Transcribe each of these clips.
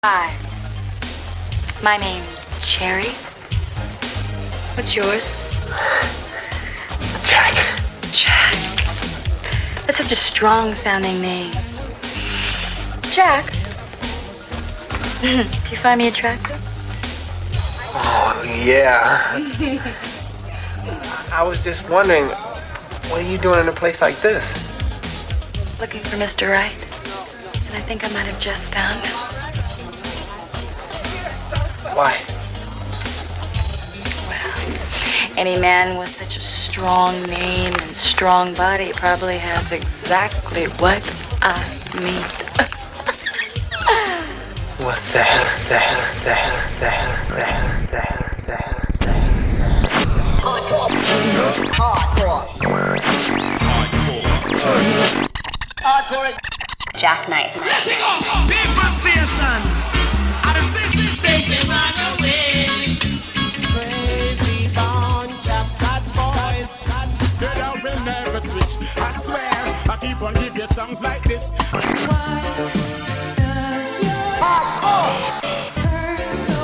Hi, my name's Cherry. What's yours? Jack. Jack. That's such a strong sounding name. Jack. Do you find me attractive? Oh, yeah. I was just wondering, what are you doing in a place like this? Looking for Mr. Right. And I think I might have just found him. Why? Well, any man with such a strong name and strong body probably has exactly what I need. What's that? Hardcore. Jackknife. People station. And the sisters taking man away. Crazy bunch of bad boys. Girl, I will never switch. I swear, I keep on give you songs like this. Why does your heart hurt so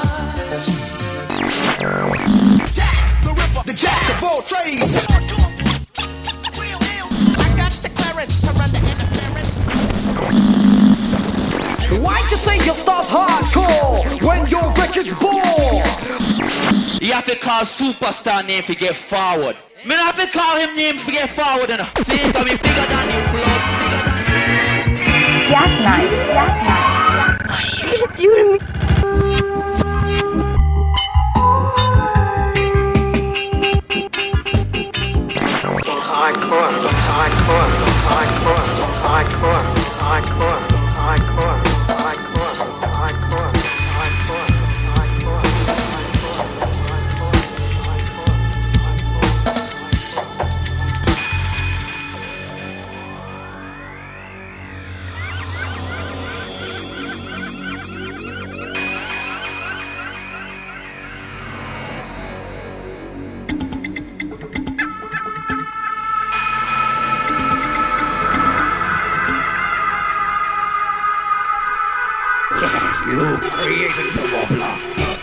much? Jack the Ripper, the Jack of all trades. I got the clearance to run the interference. Why'd you say you start hardcore when your record's born? You have to call superstar name to get forward. Me not have to call him name to get forward. See, he's gonna be bigger than you, blood. Jackknife. What are you gonna do to me? You created the wobbler.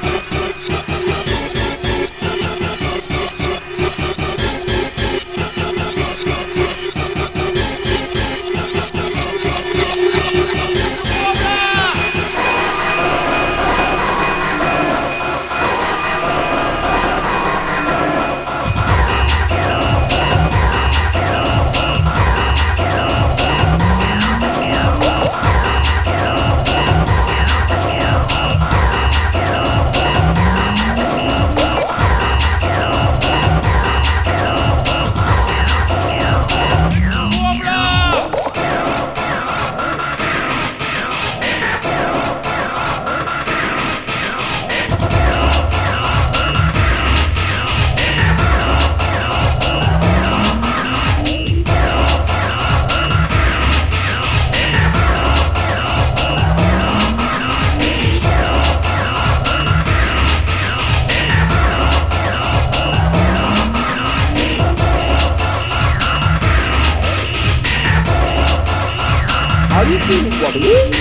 Are you feeling wobbly?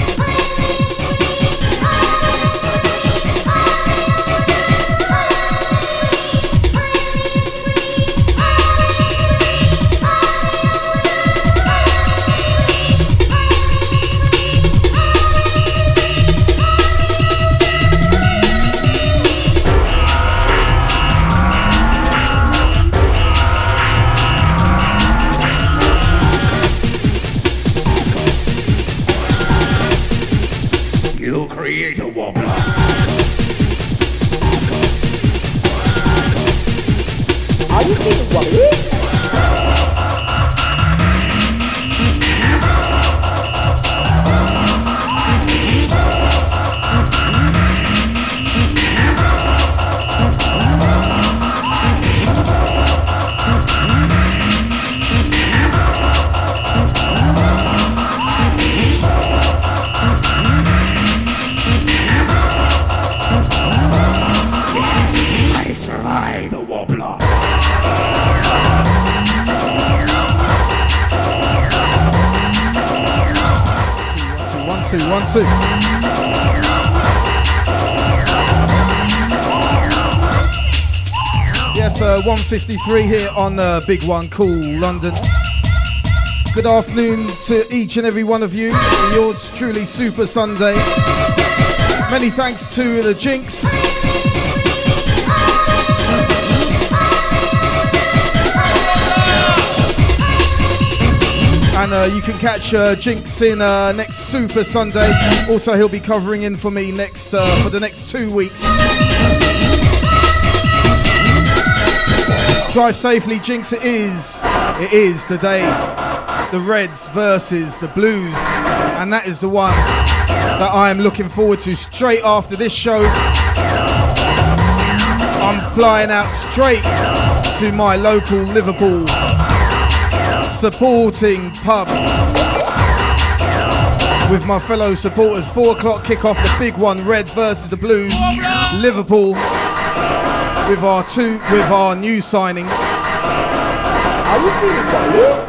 You create a wobbler. Are you feeling wobbly? The wobbler. 1 2 1 2 1 2 That's 1:53 here on the Big One Cool London. Good afternoon to each and every one of you. Yours truly, Super Sunday. Many thanks to the Jinx. And you can catch Jinx in next Super Sunday. Also, he'll be covering in for me next for the next 2 weeks. Drive safely, Jinx. It is the day. The Reds versus the Blues, and that is the one that I am looking forward to. Straight after this show, I'm flying out straight to my local Liverpool supporting pub with my fellow supporters. 4 o'clock kickoff, the big one, Red versus the Blues, Liverpool, with our new signing. Are you feeling that?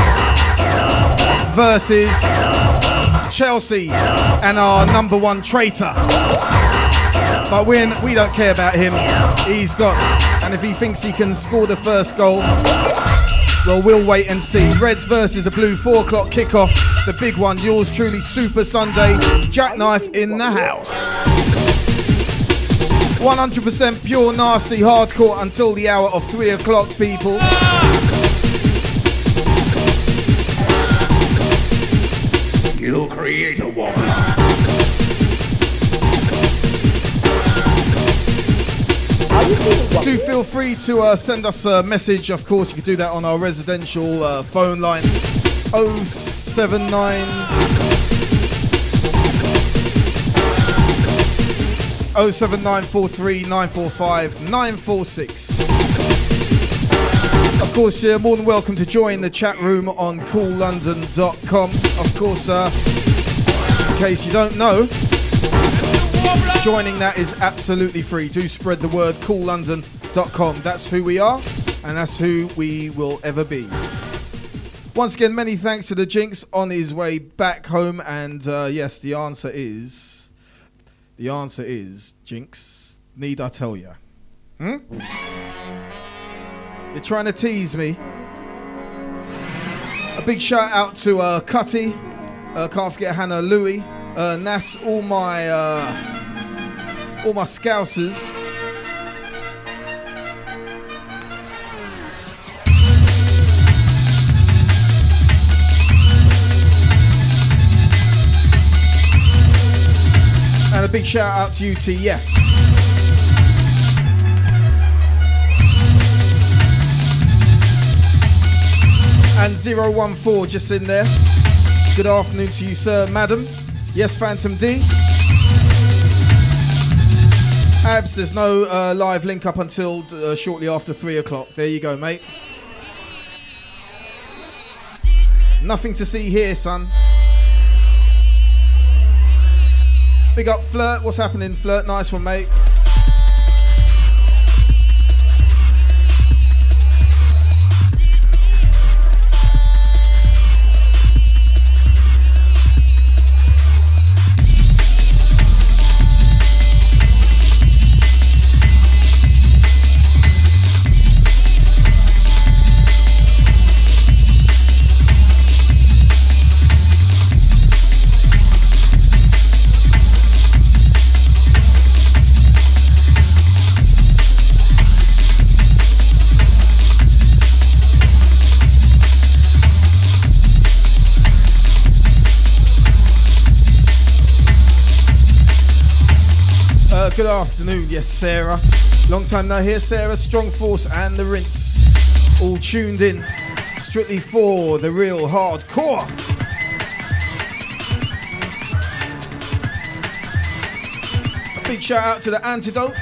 Versus Chelsea and our number one traitor. But we don't care about him. He's got, and if he thinks he can score the first goal, well, we'll wait and see. Reds versus the Blue, 4 o'clock kickoff. The big one, yours truly, Super Sunday. Jackknife in the house. 100% pure, nasty, hardcore until the hour of 3 o'clock, people. You create a woman. Do feel free to send us a message. Of course, you can do that on our residential phone line 079 07943 945 946. Of course, you're more than welcome to join the chat room on coollondon.com. Of course, in case you don't know, joining that is absolutely free. Do spread the word, coollondon.com. That's who we are, and that's who we will ever be. Once again, many thanks to the Jinx on his way back home. And yes, the answer is, Jinx, need I tell you? You're trying to tease me. A big shout out to Cutty. Can't forget Hannah Louie. Nas, all my Scousers. And a big shout out to UT, yeah. And 014 just in there. Good afternoon to you, sir, madam. Yes, Phantom D. Abs, there's no live link up until shortly after 3 o'clock. There you go, mate. Nothing to see here, son. Big up Flirt. What's happening, Flirt? Nice one, mate. Good afternoon, yes, Sarah. Long time no hear, Sarah. Strong Force and the Rinse. All tuned in. Strictly for the real hardcore. A big shout out to the Antidote.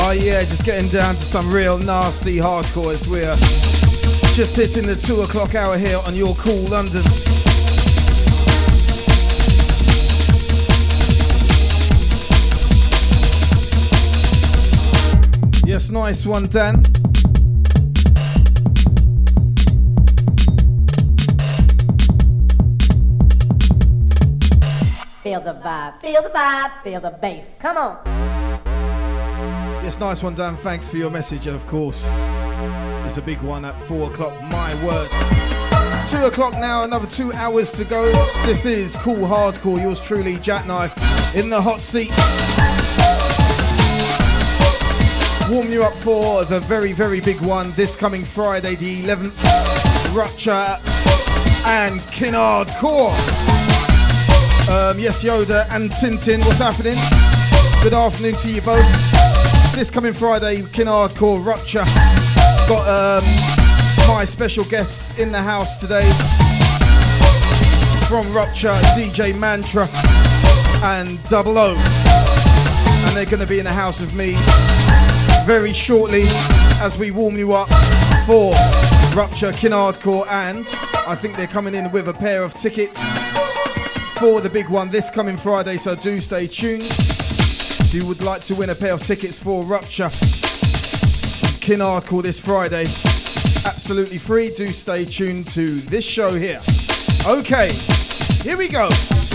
Oh yeah, just getting down to some real nasty hardcore as we're just hitting the 2 o'clock hour here on your cool London. Yes, nice one, Dan. Feel the vibe, feel the vibe, feel the bass. Come on. Yes, nice one, Dan. Thanks for your message, of course. It's a big one at 4 o'clock, my word. 2 o'clock now, another 2 hours to go. This is Cool Hardcore, yours truly, Jackknife, in the hot seat. Warm you up for the very, very big one this coming Friday, the 11th. Rupture and Kinnard Core. Yes, Yoda and Tintin, what's happening? Good afternoon to you both. This coming Friday, Kinnard Core, Rupture. Got my special guests in the house today from Rupture, DJ Mantra and Double O. And they're going to be in the house with me very shortly as we warm you up for Rupture, Kinnard Core, and I think they're coming in with a pair of tickets for the big one this coming Friday, so do stay tuned. If you would like to win a pair of tickets for Rupture, Kinnard Core this Friday, absolutely free, do stay tuned to this show here. Okay, here we go.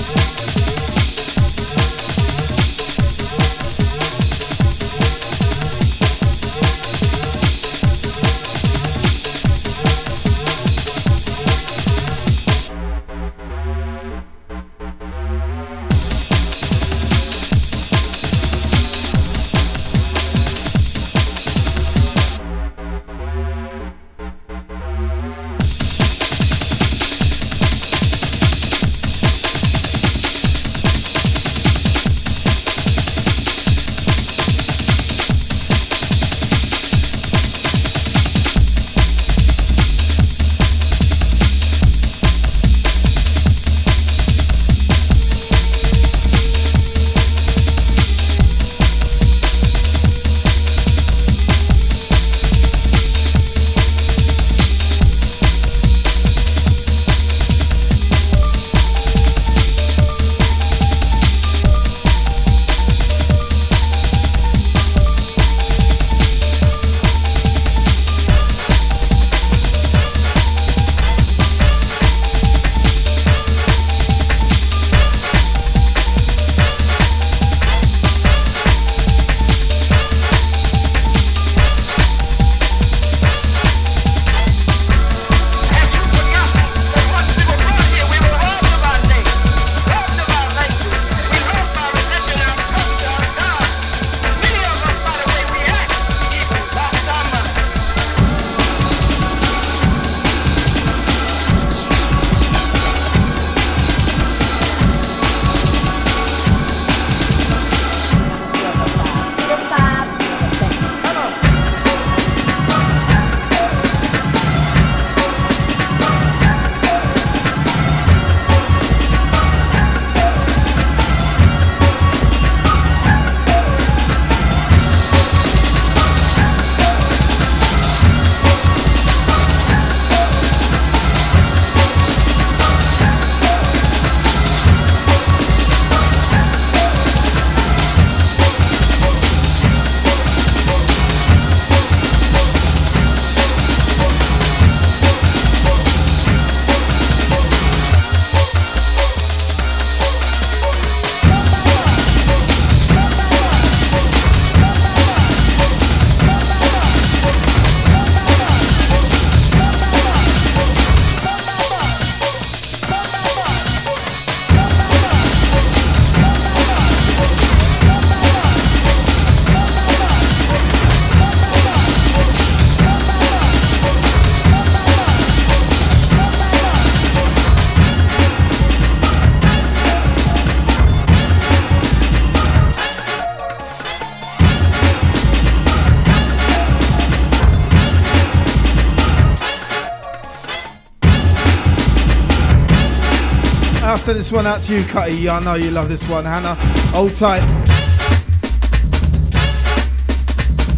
I'll send this one out to you, Cutty. I know you love this one, Hannah. Hold tight.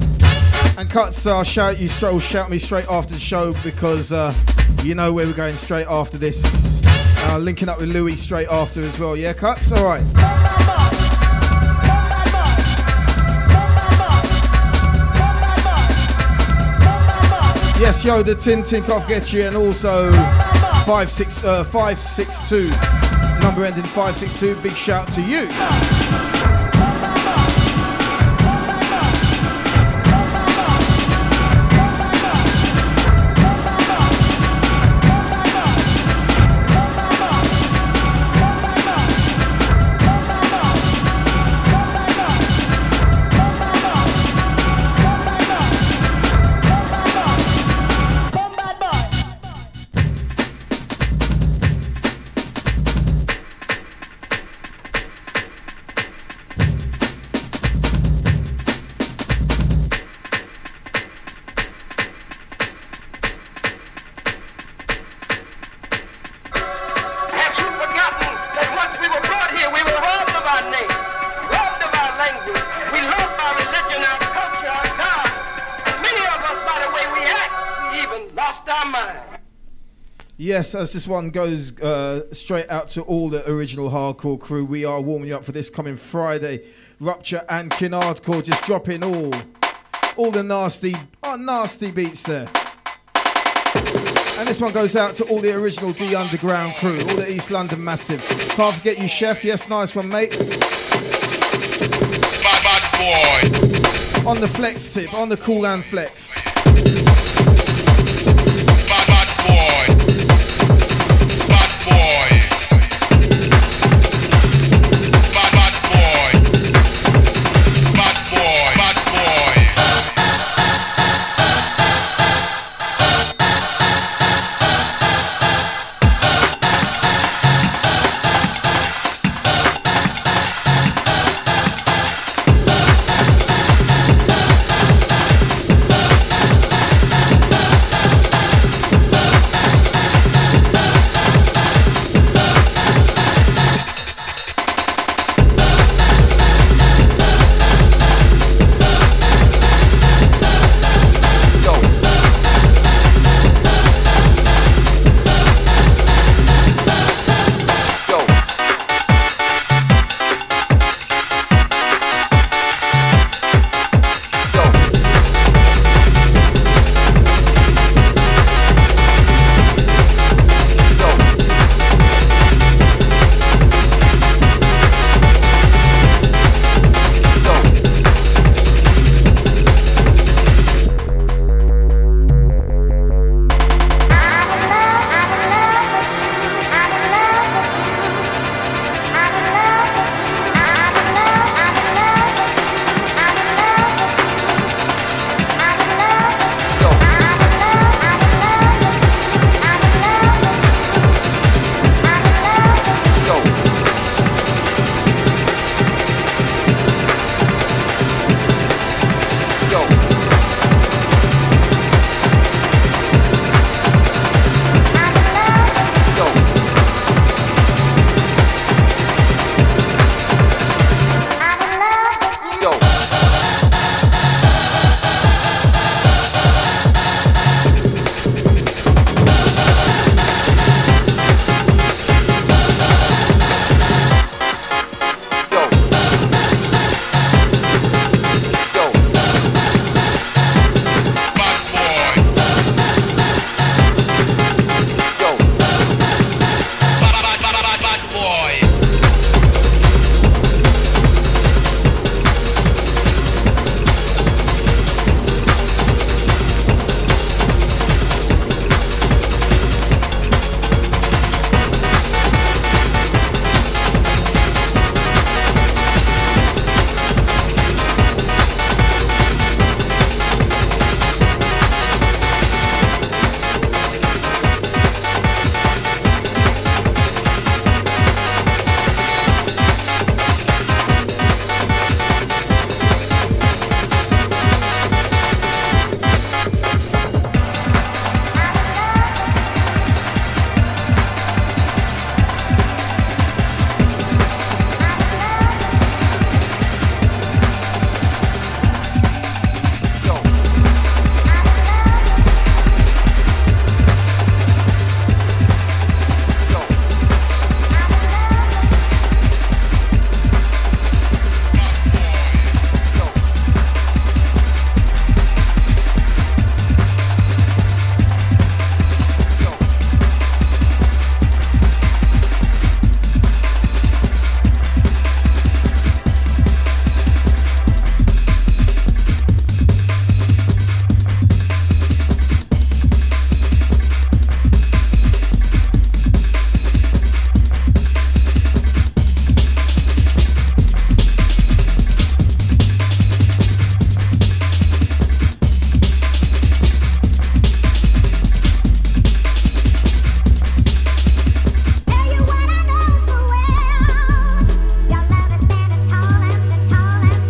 Cuts, I'll shout you straight, shout me straight after the show because you know where we're going straight after this. Linking up with Louis straight after as well. Yeah, Cuts? All right. Yes, yo, the Tin can't forget you, and also 562, number ending 562. Big shout to you. Yes, as this one goes straight out to all the original hardcore crew, we are warming you up for this coming Friday. Rupture and Kin Hardcore just dropping all the nasty beats there. And this one goes out to all the original D Underground crew, all the East London massive. Can't forget you, Chef. Yes, nice one, mate. Bad boy. On the flex tip, on the cool and flex. Bad boy. Bad boy. Bad boy. Bad boy. Bad boy.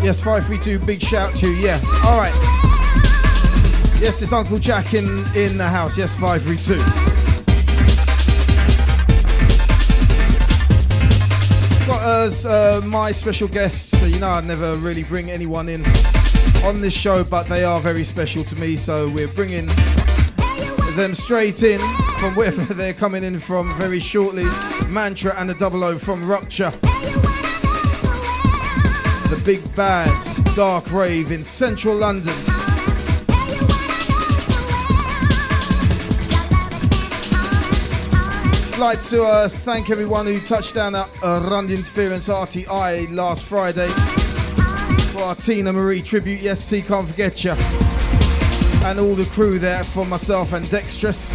Yes, 532, big shout to you, yeah. Alright. Yes, it's Uncle Jack in the house. Yes, 532. Got us my special guests. So you know I never really bring anyone in on this show, but they are very special to me, so we're bringing them straight in from wherever they're coming in from very shortly. Mantra and the 00 from Rupture. The big bad dark rave in central London. I'd like to thank everyone who touched down at Run Interference RTI last Friday for our Tina Marie tribute. Yes, T, can't forget you. And all the crew there for myself and Dextrous.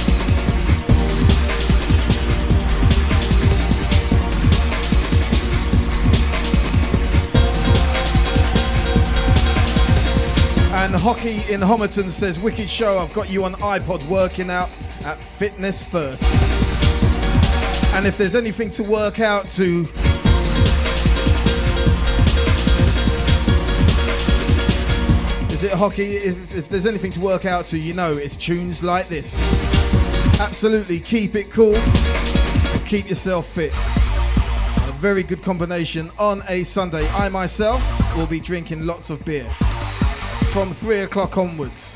And Hockey in Homerton says, wicked show, I've got you on iPod working out at Fitness First. And if there's anything to work out to, is it Hockey? If there's anything to work out to, you know it's tunes like this. Absolutely, keep it cool and keep yourself fit. A very good combination on a Sunday. I myself will be drinking lots of beer from 3 o'clock onwards.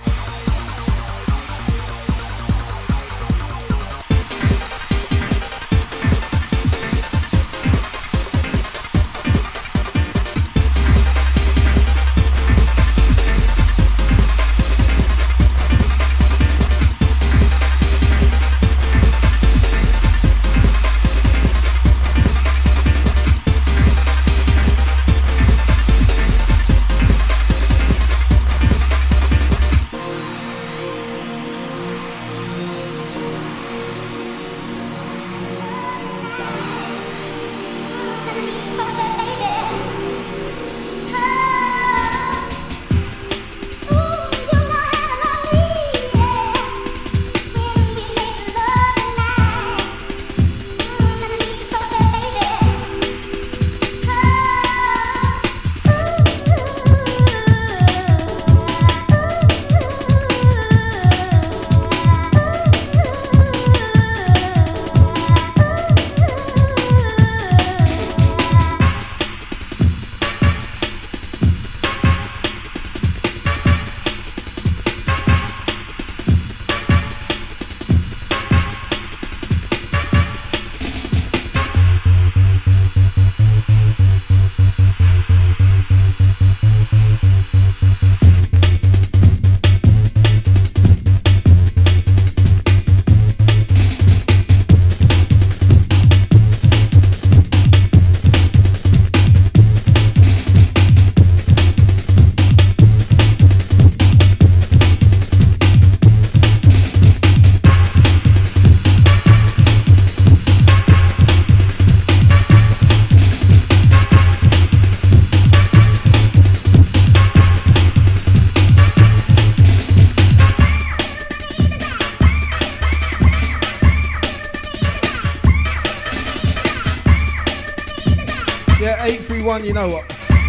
You know what?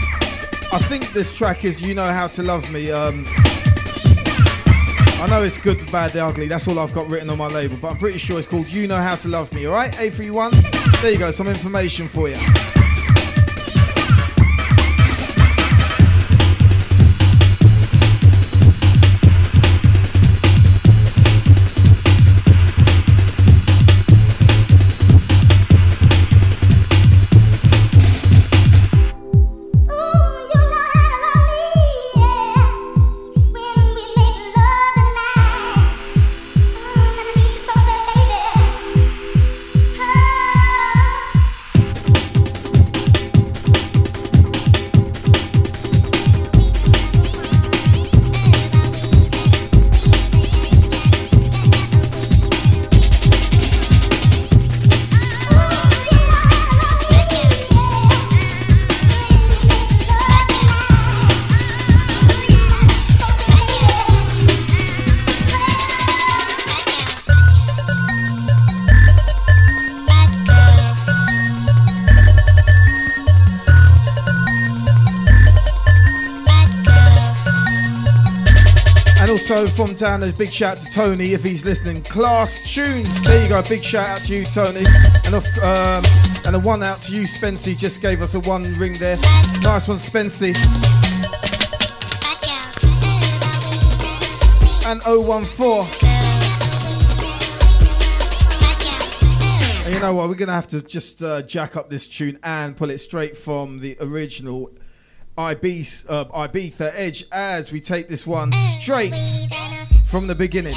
I think this track is You Know How to Love Me. I know it's Good, the Bad, the Ugly. That's all I've got written on my label, but I'm pretty sure it's called You Know How to Love Me. All right, 831. There you go. Some information for you. Also from down there, big shout to Tony if he's listening. Class Tunes, there you go. Big shout out to you, Tony, and a one out to you, Spency. Just gave us a one ring there. Nice one, Spency. And 014. And you know what? We're gonna have to just jack up this tune and pull it straight from the original Ibiza Edge as we take this one straight from the beginning.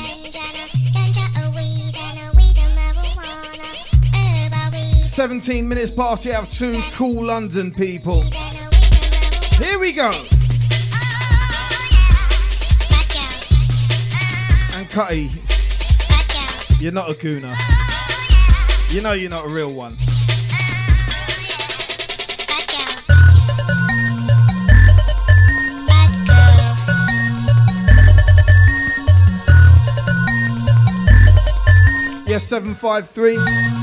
17 minutes past the hour 2, cool London people. Here we go. And Cutty, you're not a gooner. You know you're not a real one. Yes, 753.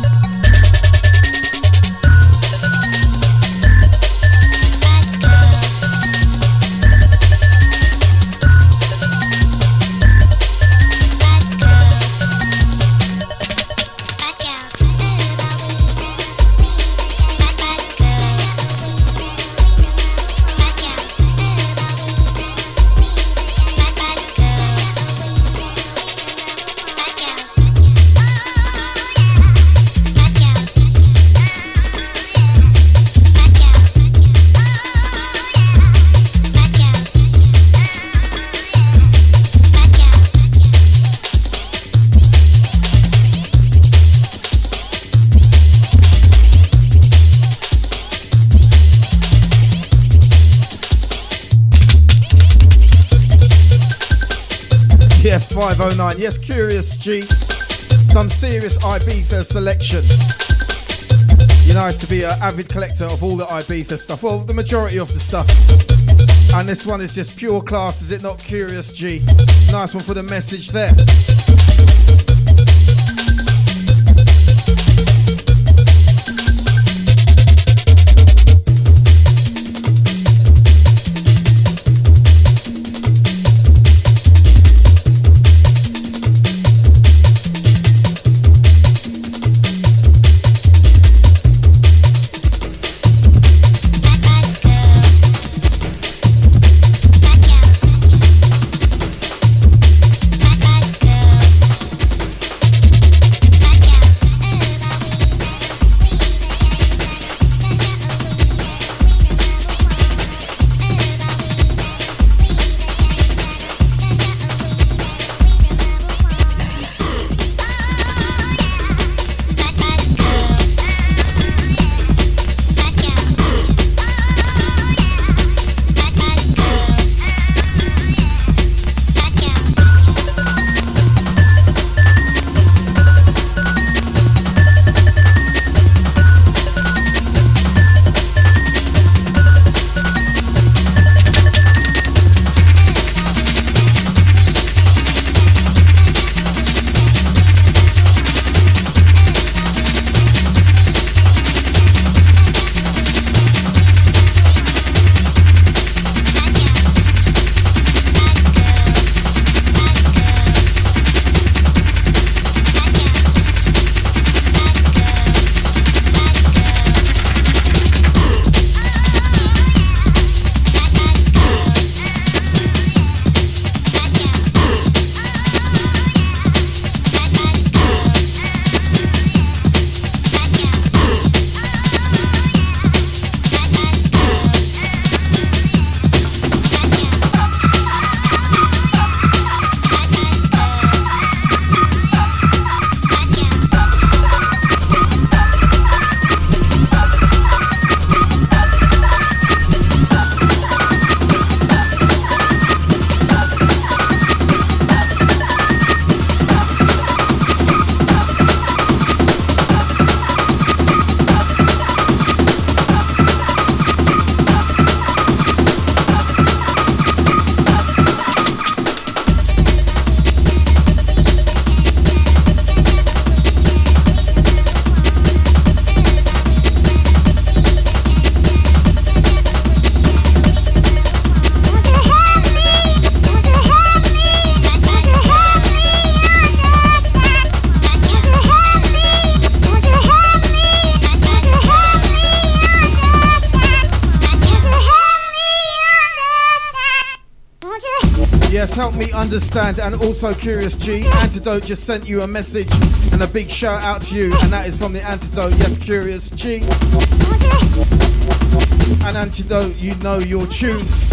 Yes, 509. Yes, Curious G. Some serious Ibiza selection. You know, I used to be an avid collector of all the Ibiza stuff. Well, the majority of the stuff. And this one is just pure class, is it not, Curious G? Nice one for the message there. Yes, help me understand. And also Curious G, Antidote just sent you a message and a big shout out to you, and that is from the Antidote. Yes, Curious G. And Antidote, you know your tunes.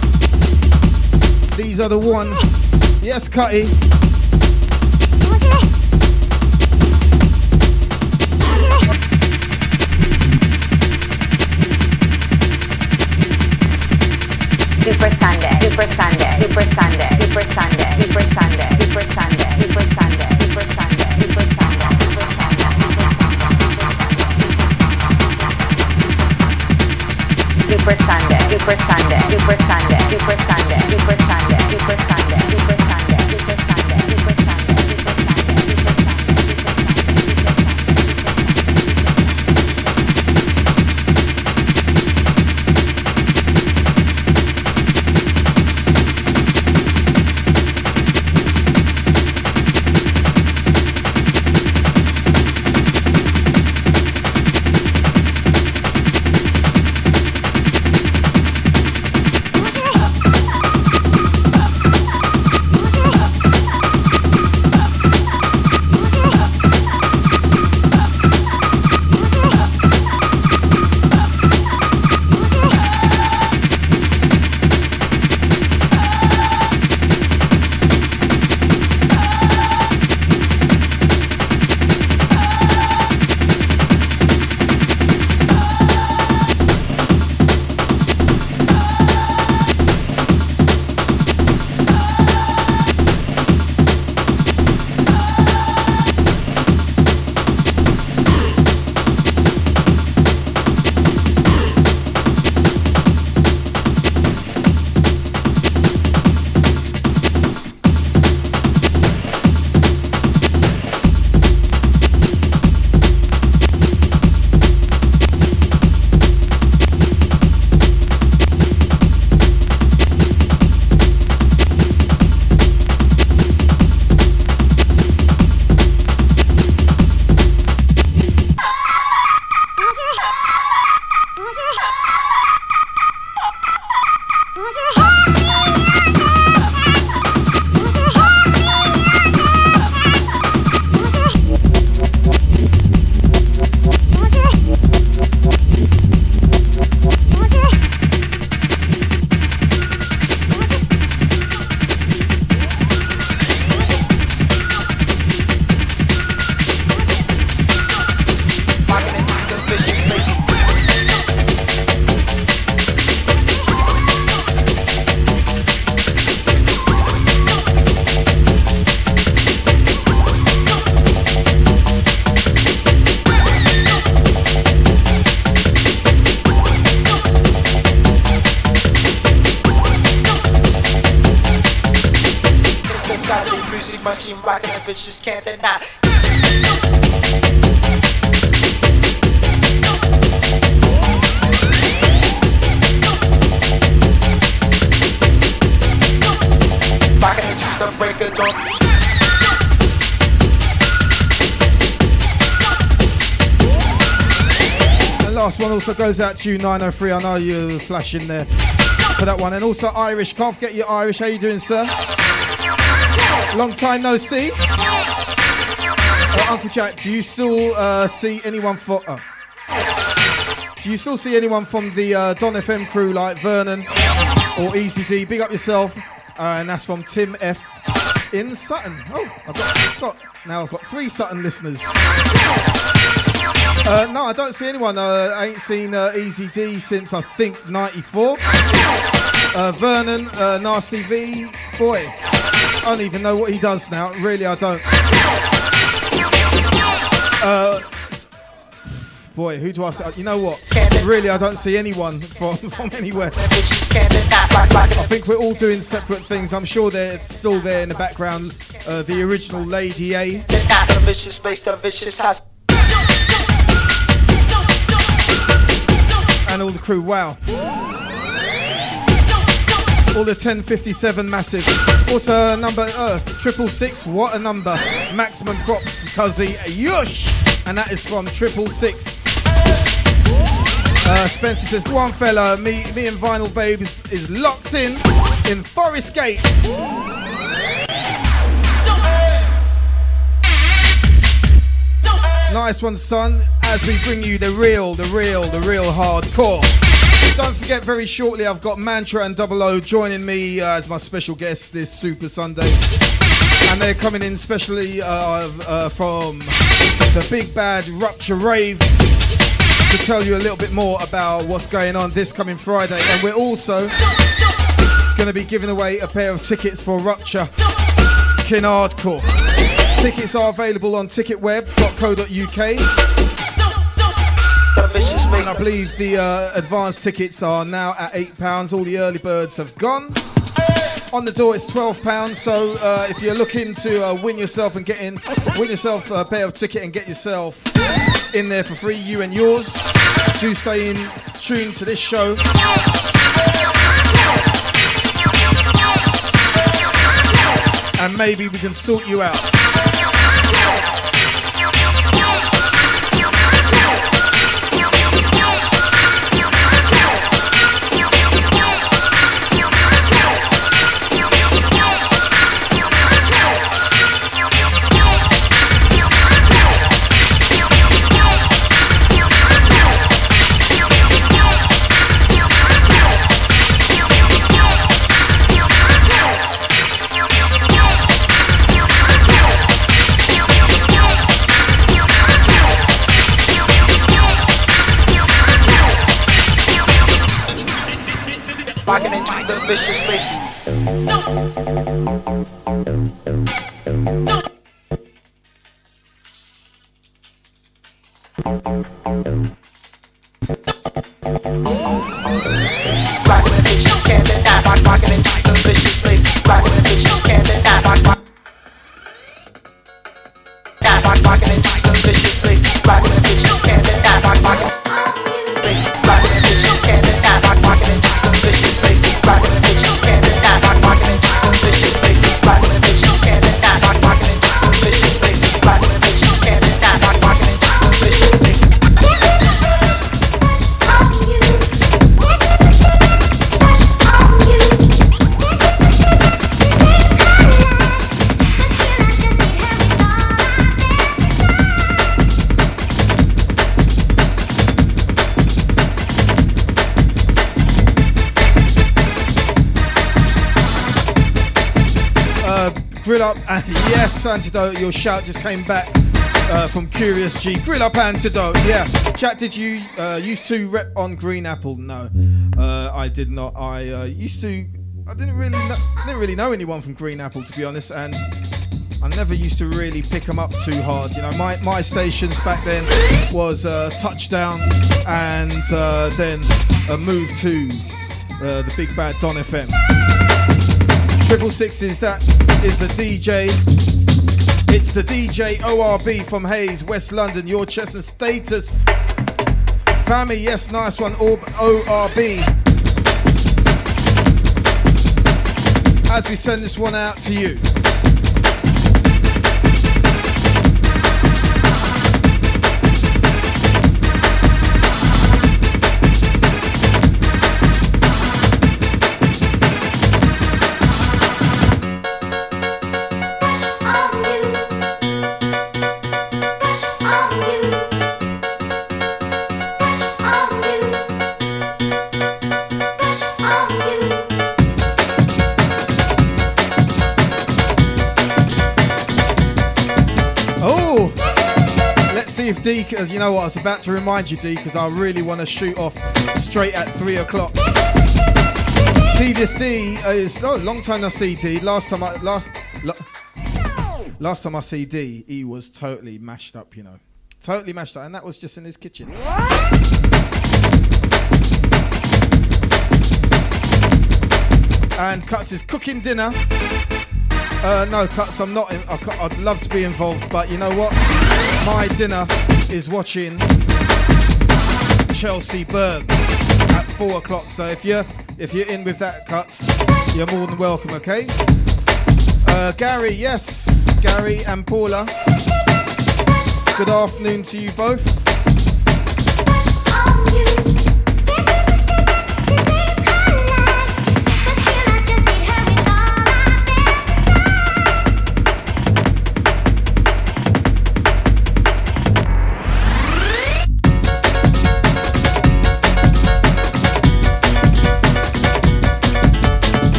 These are the ones. Yes, Cutty. Super Sunday, Super Sunday, Super Sunday, Super Sunday, Super Sunday, Super Sunday, Super Sunday, Super Sunday, Super Sunday, Super Sunday, Super Sunday, Super Sunday, Super Sunday, Super Sunday, Super Sunday, Super Sunday, Super Sunday, Super Sunday, Super Sunday. Machine rockin' the vicious, can't deny. Rockin' into the break of dawn. The last one also goes out to you, 903. I know you're flashing there for that one. And also Irish, can't forget your Irish. How you doing, sir? Long time no see. Uncle Jack, do you still see anyone for? Do you still see anyone from the Don FM crew like Vernon or Easy D? Big up yourself. And that's from Tim F in Sutton. Oh, I've got 3 Sutton listeners. No, I don't see anyone. I ain't seen Easy D since I think '94. Vernon, Nasty V, boy. I don't even know what he does now. Really, I don't. Boy, who do I say? You know what? Really, I don't see anyone from anywhere. I think we're all doing separate things. I'm sure they're still there in the background. The original Lady A. And all the crew. Wow. All the 1057 massive. Also number 666. What a number. Maximum props for Cuzzy. Yush! And that is from 666. Spencer says, go on fella, me and Vinyl Babes is locked in Forest Gate. Nice one, son, as we bring you the real hardcore. Don't forget, very shortly I've got Mantra and Double O joining me as my special guests this Super Sunday. And they're coming in specially from the Big Bad Rupture Rave to tell you a little bit more about what's going on this coming Friday. And we're also going to be giving away a pair of tickets for Rupture Kin Hardcore. Tickets are available on ticketweb.co.uk. And I believe the advanced tickets are now at £8. All the early birds have gone. On the door it's £12. So if you're looking to win yourself a pair of ticket and get yourself in there for free, you and yours, do stay in tune to this show. And maybe we can sort you out. Walking into the vicious space. Rockin' the bitch, you can't deny. Rockin' into the vicious space. Rockin' the bitch, you can't deny. Rockin' into the vicious space. Rockin' the bitch, you can't deny. Rockin' the bitch, you can't deny. Rockin' into the vicious space. Rockin' the bitch, you can't deny. Rockin' into the vicious space. Rockin' the bitch, you can't deny. Rockin' into the vicious space. Rockin' the bitch, you can't deny. Rockin' into the vicious space. Grill Up, and yes, Antidote, your shout just came back from Curious G. Grill Up Antidote, yeah. Chat, did you used to rep on Green Apple? No, I did not. I didn't really know anyone from Green Apple, to be honest, and I never used to really pick them up too hard. You know, my stations back then was Touchdown, and then a move to the Big Bad Don FM. 666 is the DJ. It's the DJ ORB from Hayes, West London. Your Chester status. Family, yes, nice one. ORB. As we send this one out to you. If D, because you know what, I was about to remind you, D, because I really want to shoot off straight at 3 o'clock. Previous D is long time no see D. Last time I see D, he was totally mashed up, you know, totally mashed up, and that was just in his kitchen. And Cuts is cooking dinner. No, Cuts, I'm not. I'd love to be involved, but you know what? My dinner is watching Chelsea burn at 4 o'clock. So if you're in with that, Cuts, you're more than welcome. Okay. Gary, yes, Gary and Paula. Good afternoon to you both.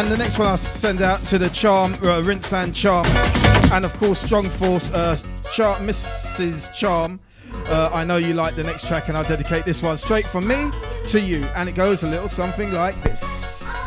And the next one I'll send out to the Charm, Rinse and Charm, and of course Strong Force, Mrs. Charm. I know you like the next track, and I'll dedicate this one straight from me to you, and it goes a little something like this.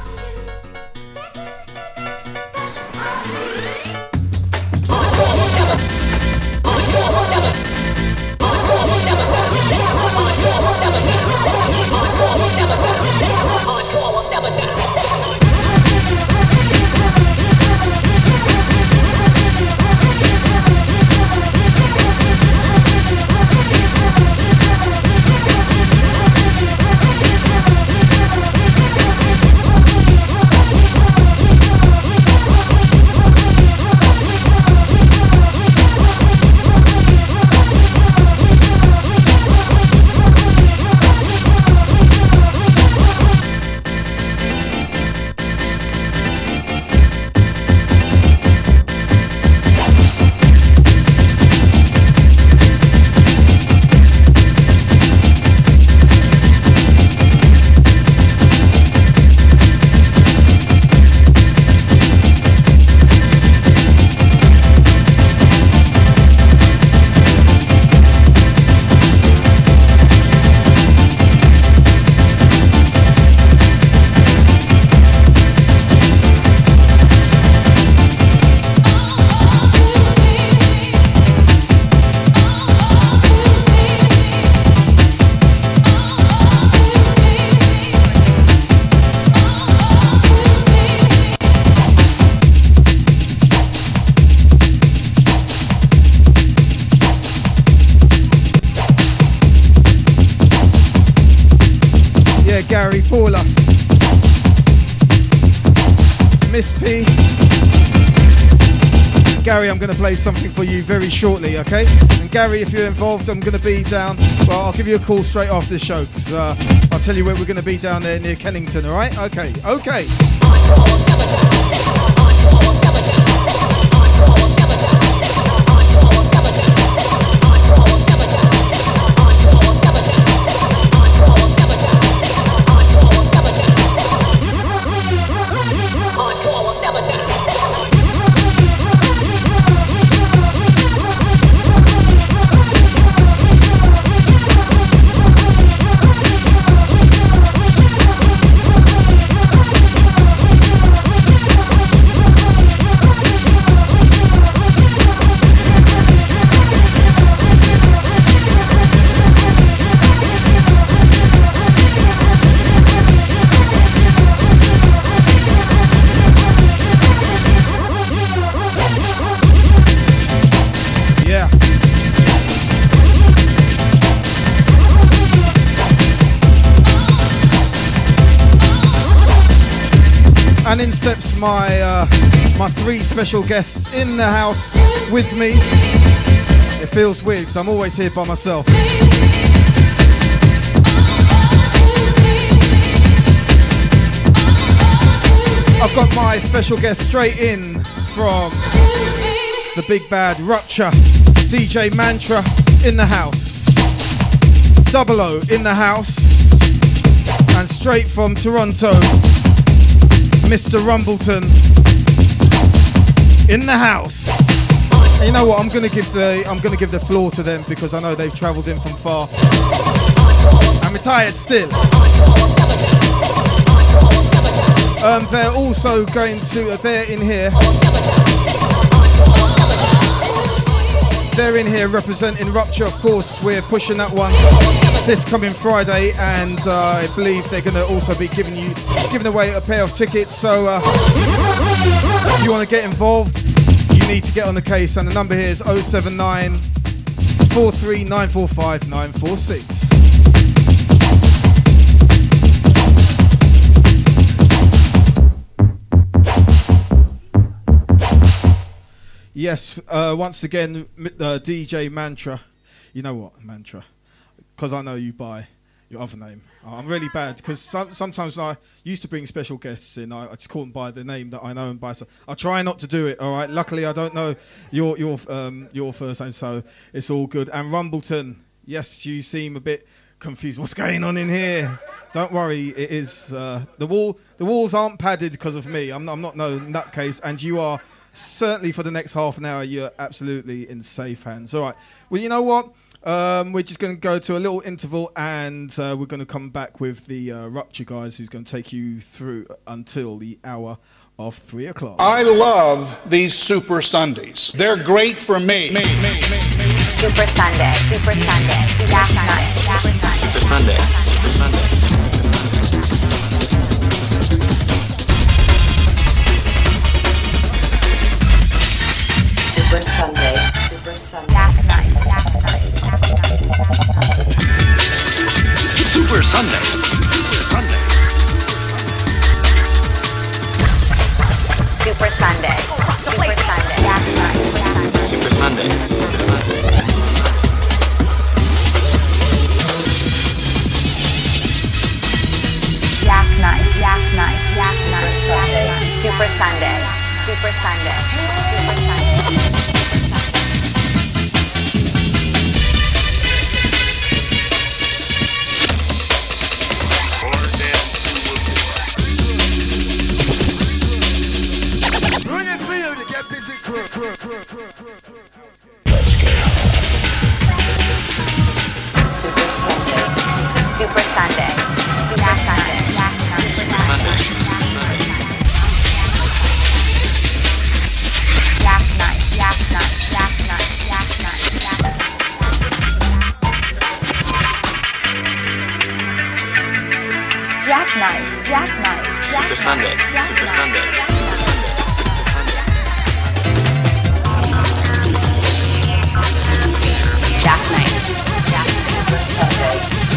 Gary Paula, Miss P. Gary, I'm going to play something for you very shortly, okay? And Gary, if you're involved, I'm going to be down. Well, I'll give you a call straight after this show, because I'll tell you where we're going to be down there near Kennington, all right? Okay, okay. And in steps my three special guests in the house with me. It feels weird because I'm always here by myself. I've got my special guest straight in from the big bad Rupture, DJ Mantra in the house, Double O in the house, and straight from Toronto, Mr. Rumbleton in the house. And you know what? I'm gonna give the floor to them because I know they've travelled in from far. I'm retired still. They're also going to. They're in here. They're in here representing Rupture. Of course, we're pushing that one this coming Friday, and I believe they're going to also be giving away a pair of tickets. So if you want to get involved, you need to get on the case, and the number here is 079 43945 946. Yes, once again, DJ Mantra. You know what, Mantra? Because I know you by your other name. I'm really bad because sometimes I used to bring special guests in. I just call them by the name that I know them by. So I try not to do it. All right. Luckily, I don't know your first name, so it's all good. And Rumbleton, yes, you seem a bit confused. What's going on in here? Don't worry, it is the walls aren't padded because of me. I'm not no nutcase, and you are certainly for the next half an hour. You're absolutely in safe hands. All right. Well, you know what? We're just going to go to a little interval, and we're going to come back with the Rupture guys, who's going to take you through until the hour of 3 o'clock. I love these Super Sundays. They're great for me. Super Sunday, Super Sunday, Super Sunday, Super Sunday, Super Sunday. Super Sunday, Super Sunday. Super Sunday. Super Sunday, Super Sunday, Super Sunday, Super Sunday. Jack Night, Super Sunday, Super Sunday, Super Sunday, Super Sunday. Super Sunday, Super Sunday, Super Sunday, Super Sunday, Super Sunday. Jack Night, Jack Night, Jack Night, Jack Night, Jack Night. Jack Night, Jack Night, Super Sunday, Super Sunday. Jack Night, Jack Super Sunday.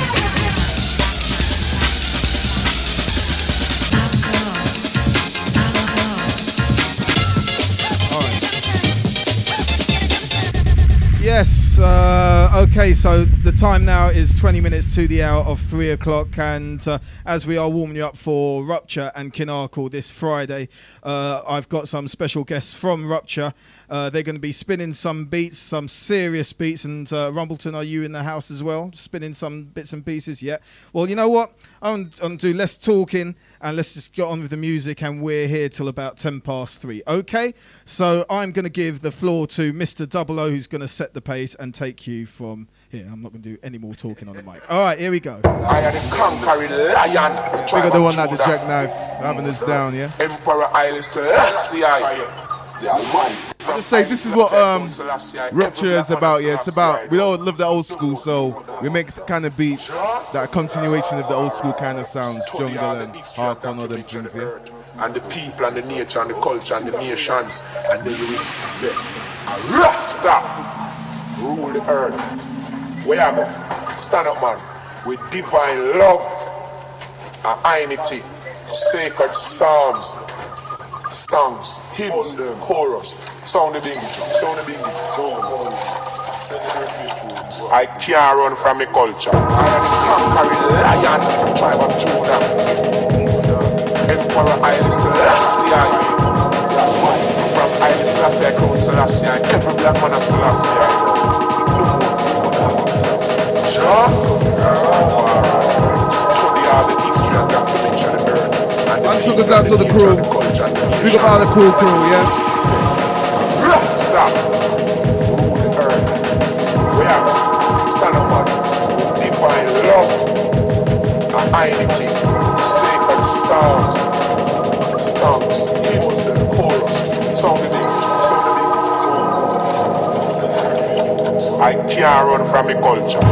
Yes, okay, so the time now is 20 minutes to the hour of 3 o'clock, and as we are warming you up for Rupture and Kinarkle this Friday, I've got some special guests from Rupture. They're going to be spinning some beats, some serious beats, and Rumbleton, are you in the house as well? Spinning some bits and pieces? Yeah. Well, you know what? I'm going to do less talking, and let's just get on with the music, and we're here till about 3:10. Okay? So I'm going to give the floor to Mr. Double O, who's going to set the pace and take you from here. I'm not going to do any more talking on the mic. All right, here we go. I am the conquering lion. We got the one at the jackknife, having us down, yeah? Emperor Haile Selassie. I just say this is what Rupture is about, yeah. It's about, we all love the old school, so we make the kind of beats that are continuation of the old school kind of sounds, jungle and hardcore and all them things, yeah. And the people and the nature and the culture and the nations, and then you will see Rasta rule the earth. Where you go? Stand up, man. With divine love and unity, sacred psalms, songs, hymns, chorus. Sound the bingy, sound the bingy. I can't run from my culture. I am the conquering lion, tribe of Judah. Emperor Haile Selassie. From Haile Selassie, Crown Selassie, every black man of Selassie. Sure? Study all the history and documentary of the earth. And sugars out to the crew. Big up all the cool crew, yes? Rasta rule the earth. We are stand up on divine love and unity, sacred songs, hymns, chorus, sound the beat. I can't run from my culture.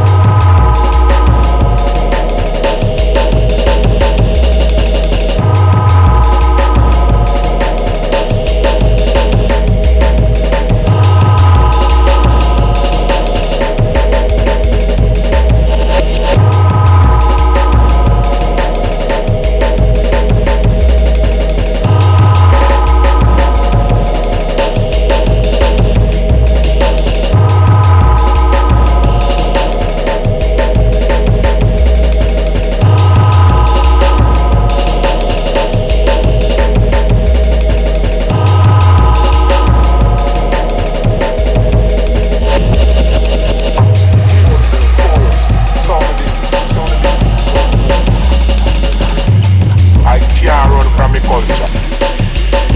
me culture.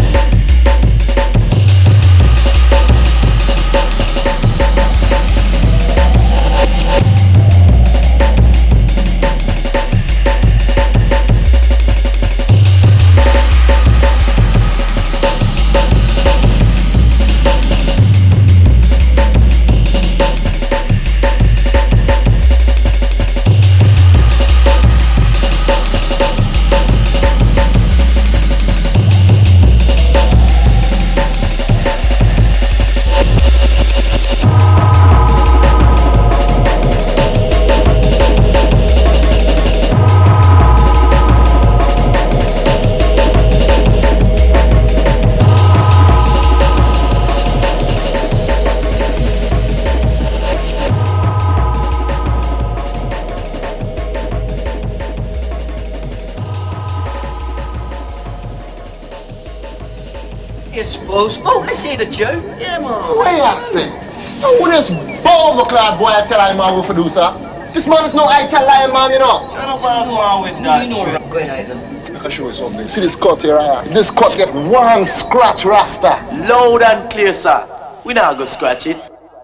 Oh, I see the joke. Yeah, man. What you say? Who this bomb-clad boy I tell him man will producer? This man is no ital lion man, you know. Shut up, I'm wrong with that. You know I'm going at them. I can show you something. See this cut here, right? This cut get one scratch rasta. Loud and clear, sir. We not go scratch it.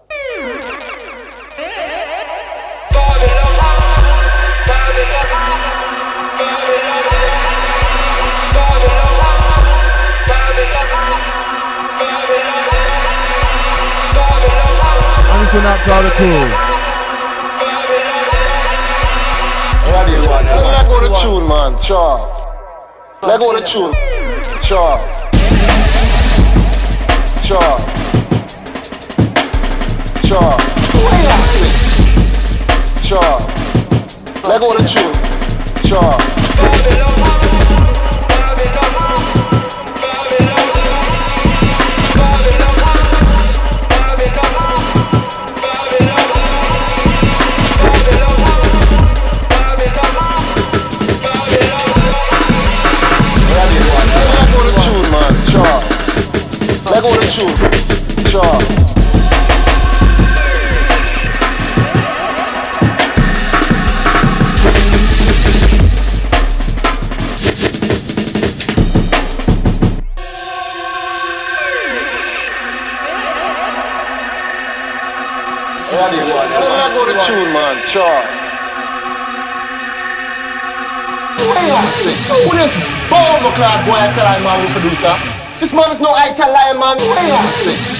Out to all the crew. Let go the tune, man. Chop. Let go the tune. Chop. Chop. Chop. Chop. Let go the tune. Chop. Let go the tune. Sure. Let go the tune, man. Sure. Who this bomb-clad boy I tell him man will producer? This man is no ital lion man. What you say?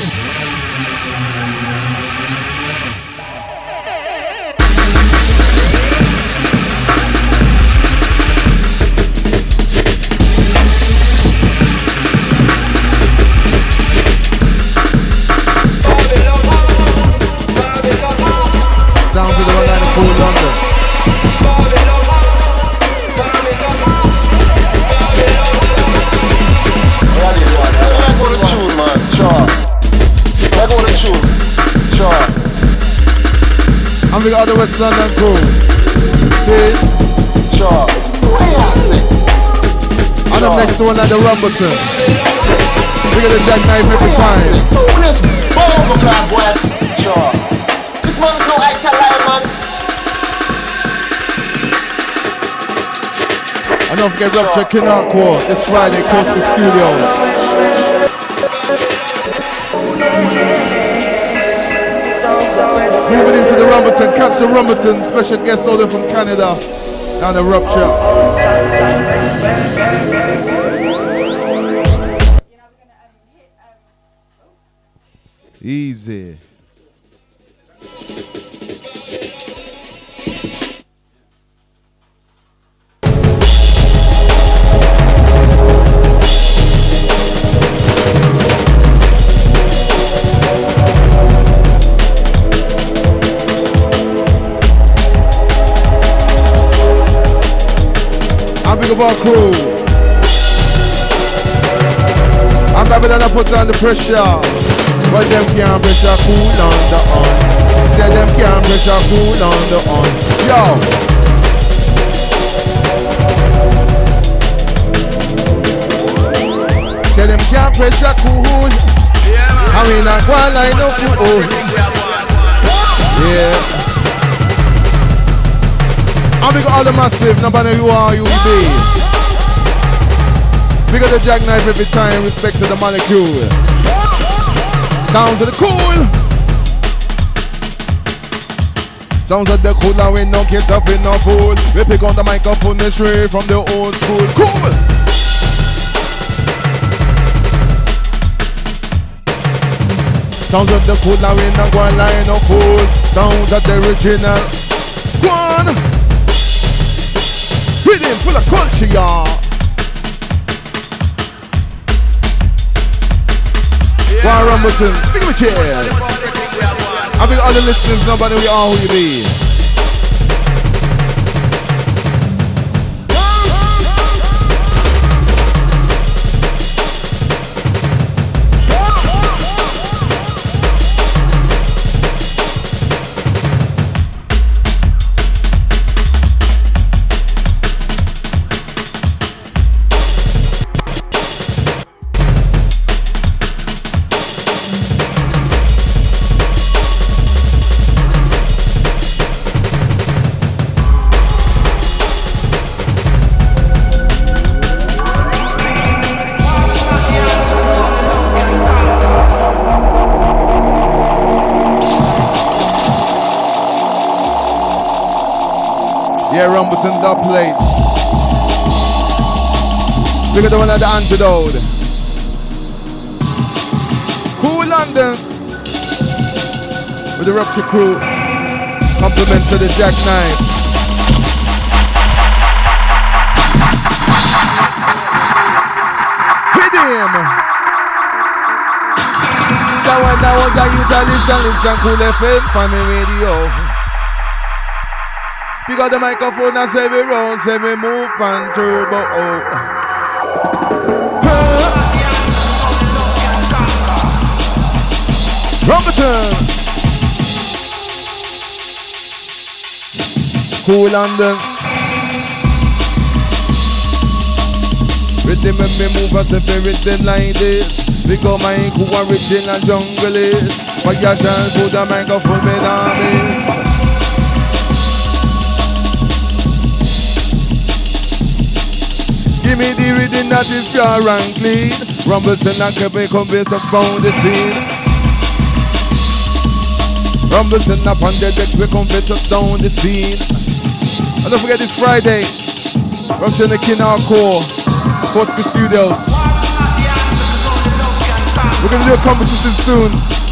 Sounds of the one that cool London. Let go the tune, man. Sure. Let go the tune. Sure. I'm the other West London crew. See? Sure. And I'm next to one at the Rumbleton. We got the jackknife every time. Bomb-clad boy. Sure. This man is no ital lion, man. And don't forget Rupture Kinarcore this Friday, Coastal Studios. Moving into the Rumbleton, catch the Rumbleton, special guest order from Canada, down the Rupture. Easy. Of our crew. I'm Babylon, I put on the pressure, but them can't pressure cool on the on. Say them can't pressure cool on the on. Yo. Say them can't pressure cool. I mean I can't line up cool. Yeah. I'm big all the massive, nobody you are, you be. We got the jackknife every time, respect to the molecule. Sounds of the cool. Sounds of the cool and we no kids up in no fool. We pick on the microphone straight from the old school. Cool. Sounds of the cool and we not go and lie no fool. Sounds of the original. Go on. Rhythm full of culture, y'all. One Rumbleton, big up a cheers. I big all the listeners, nobody we are who you be. Yeah, Rumbleton, the plate. Look at the one at the antidote. Cool London. With the Rupture crew. Compliments to the Jackknife. Hit him. That was a youth listen, Cool FM, Family Radio. You got the microphone and say we round, say we move pan turbo. Rumbleton. Cool London. Rhythm and me move as if everything like this. Because my cool original jungle is. But you shall put the microphone in our miss. Give me the rhythm that is pure and clean. Rumbleton and Kevin come to touch down the scene. Rumbleton up on the decks, we come to touch down the scene. And don't forget this Friday, Rumbleton the King Hardcore, Sportsco Studios. We're gonna do a competition soon.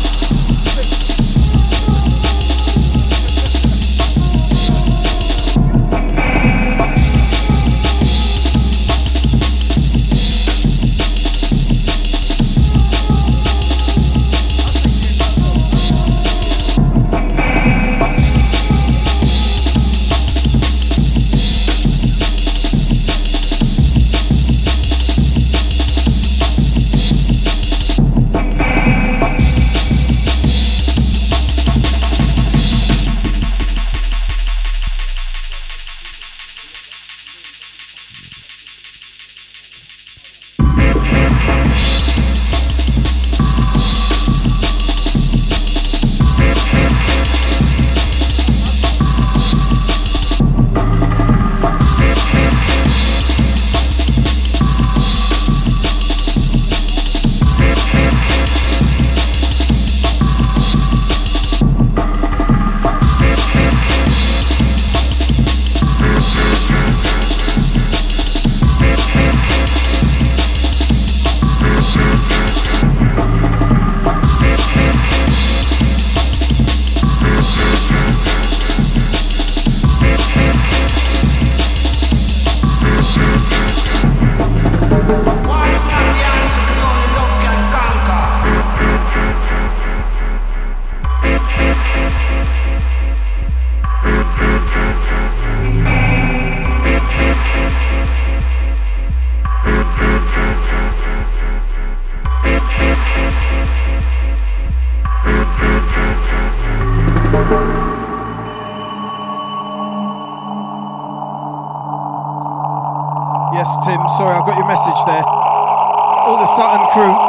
Yes, Tim, sorry, I got your message there. All the Sutton crew.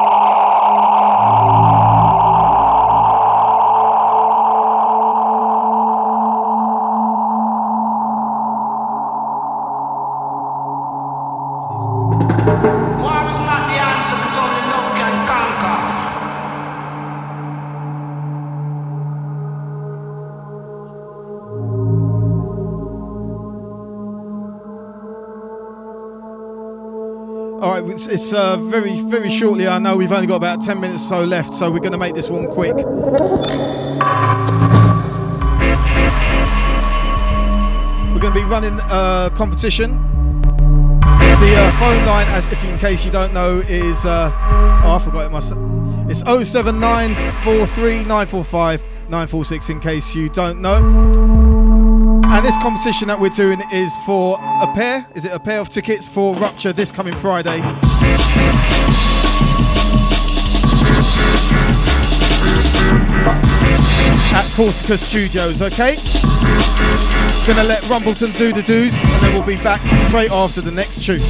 All right, it's very, very shortly. I know we've only got about 10 minutes or so left, so we're going to make this one quick. We're going to be running a competition. The phone line, as if in case you don't know, is I forgot it myself. It's 07943945946. In case you don't know. And this competition that we're doing is for a pair. Is it a pair of tickets for Rupture this coming Friday? At Corsica Studios, okay? Gonna let Rumbleton do the do's, and then we'll be back straight after the next tune.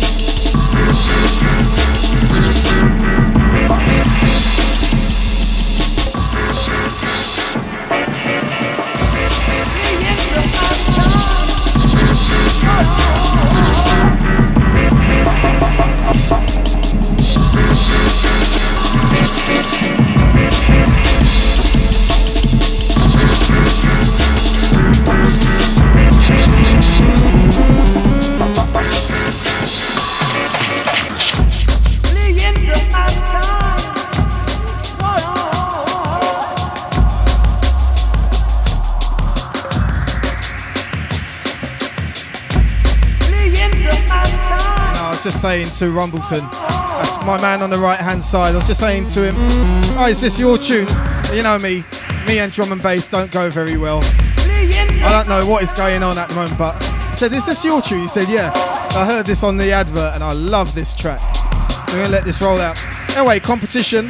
Just saying to Rumbleton, that's my man on the right hand side, I was just saying to him, oh, is this your tune? You know me and drum and bass don't go very well. I don't know what is going on at the moment, but I said, is this your tune? He said, yeah, I heard this on the advert and I love this track. We're going to let this roll out. Anyway, competition.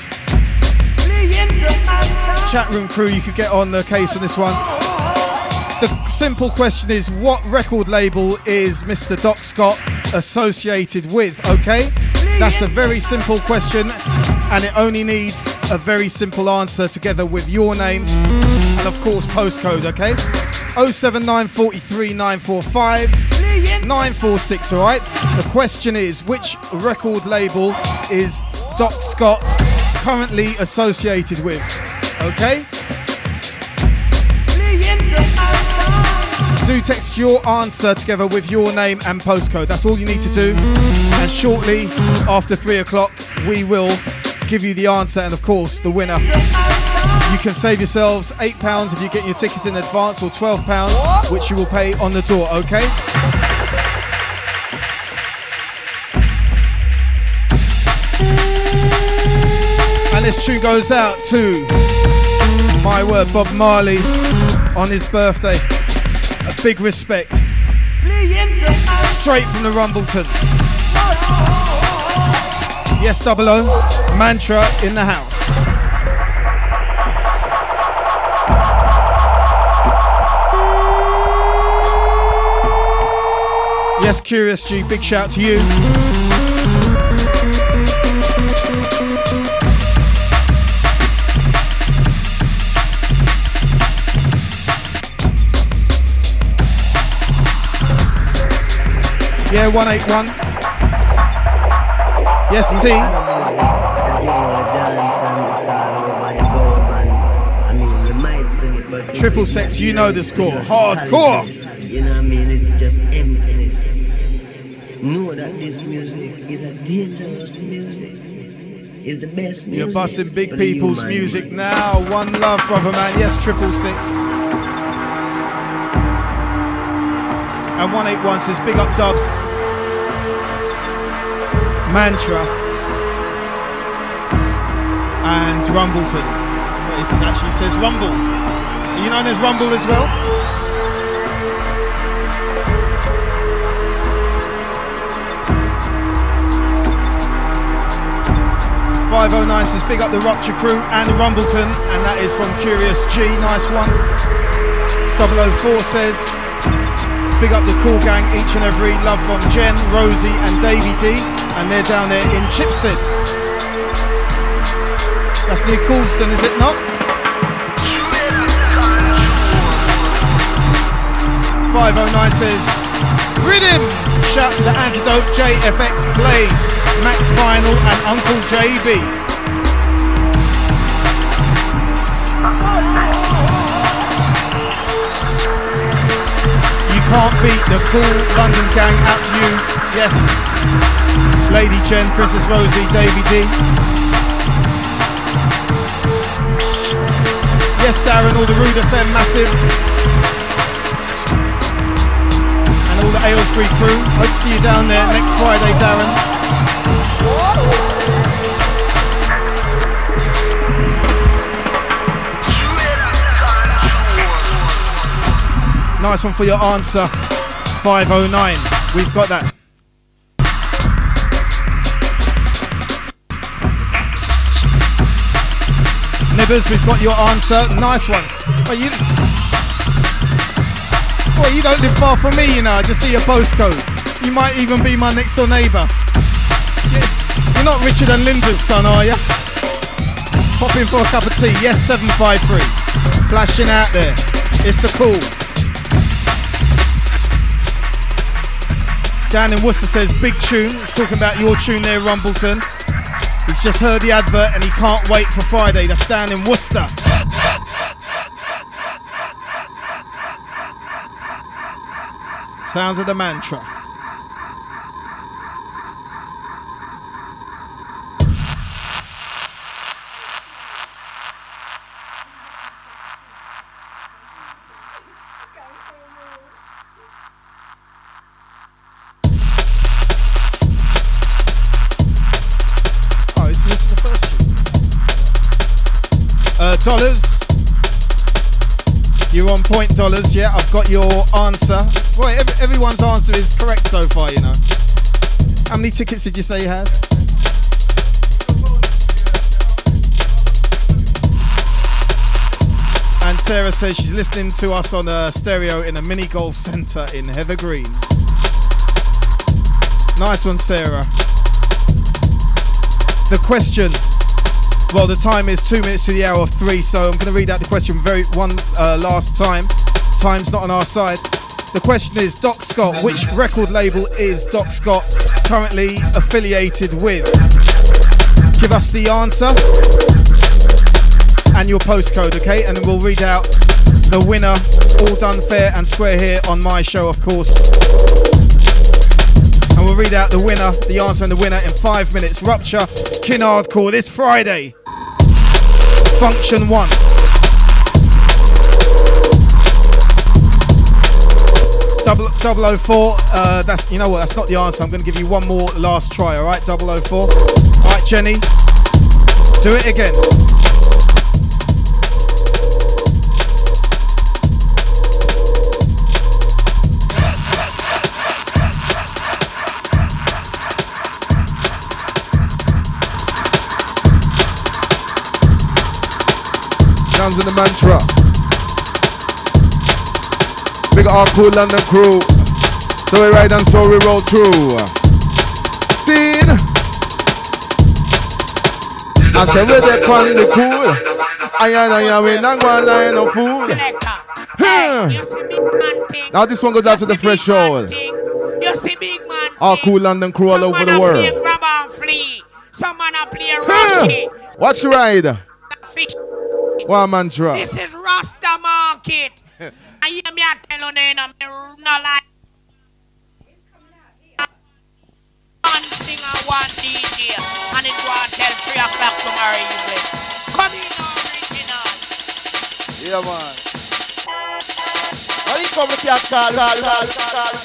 Chat room crew, you could get on the case on this one. The simple question is, what record label is Mr. Doc Scott associated with, okay? That's a very simple question, and it only needs a very simple answer together with your name and of course postcode, okay? 07943 945 946, alright? The question is, which record label is Doc Scott currently associated with, okay? Do text your answer together with your name and postcode. That's all you need to do. And shortly after 3 o'clock, we will give you the answer and, of course, the winner. You can save yourselves £8 if you get your ticket in advance, or £12, which you will pay on the door, okay? And this tune goes out to, my word, Bob Marley on his birthday. A big respect. Straight from the Rumbleton. Yes, Double O. Mantra in the house. Yes, Curious G, big shout to you. Yeah, 181. Yes, T. Triple Sex, you know the score. Hardcore. You know what I mean? It's just emptiness. Know that this music is a dangerous music. It's the best music. You're busting big people's music now. One love, brother man. Yes, Triple Six. And 181 says big up Dubs. Mantra and Rumbleton. This actually says Rumble. Are you known as Rumble as well? .509 says big up the Rupture crew and Rumbleton, and that is from Curious G. Nice one. 004 says big up the Cool Gang, each and every. Love from Jen, Rosie and Davey D, and they're down there in Chipstead. That's near Coulston, is it not? 509 says Rhythm! Shout to the Antidote, JFX Blaze, Max Vinyl and Uncle JB. You can't beat the cool London gang. Out to you. Yes. Lady Jen, Princess Rosie, Davey D. Yes, Darren, all the Rude FM massive. And all the Aylesbury crew. Hope to see you down there next Friday, Darren. Nice one for your answer, 509. We've got that. Nibbers, we've got your answer. Nice one. Well, you don't live far from me, you know. I just see your postcode. You might even be my next door neighbour. You're not Richard and Linda's son, are you? Pop in for a cup of tea. Yes, 753. Flashing out there. It's the cool. Dan in Worcester says, big tune. He's talking about your tune there, Rumbleton. He's just heard the advert and he can't wait for Friday. That's Dan in Worcester. Sounds of the mantra. Dollars, you're on point, Dollars. Yeah, I've got your answer. Well, everyone's answer is correct so far, you know. How many tickets did you say you had? And Sarah says she's listening to us on a stereo in a mini golf centre in Heather Green. Nice one, Sarah. The question. Well, the time is 2 minutes to the hour of 3, so I'm going to read out the question last time. Time's not on our side. The question is, Doc Scott, which record label is Doc Scott currently affiliated with? Give us the answer and your postcode, okay? And then we'll read out the winner, all done fair and square here on my show, of course. And we'll read out the winner, the answer and the winner in 5 minutes. Rupture, Kin Hardcore this Friday. Function 1. Double 004, that's, you know what, that's not the answer. I'm going to give you one more last try, alright? 004. Alright, Jenny. Do it again. Sounds of the mantra. Big our cool London crew. So we ride and so we roll through. Scene. I said we're there on the cool. I am not going to lie no fool. Now this one goes out to the fresh show. Our cool London crew all over the world. Watch the ride. One mantra. This is Rasta Market. I hear me tell you now, no lie. One singer, one DJ, and it was till 3 o'clock tomorrow evening. Come in original. Yeah, man. How you come with your call?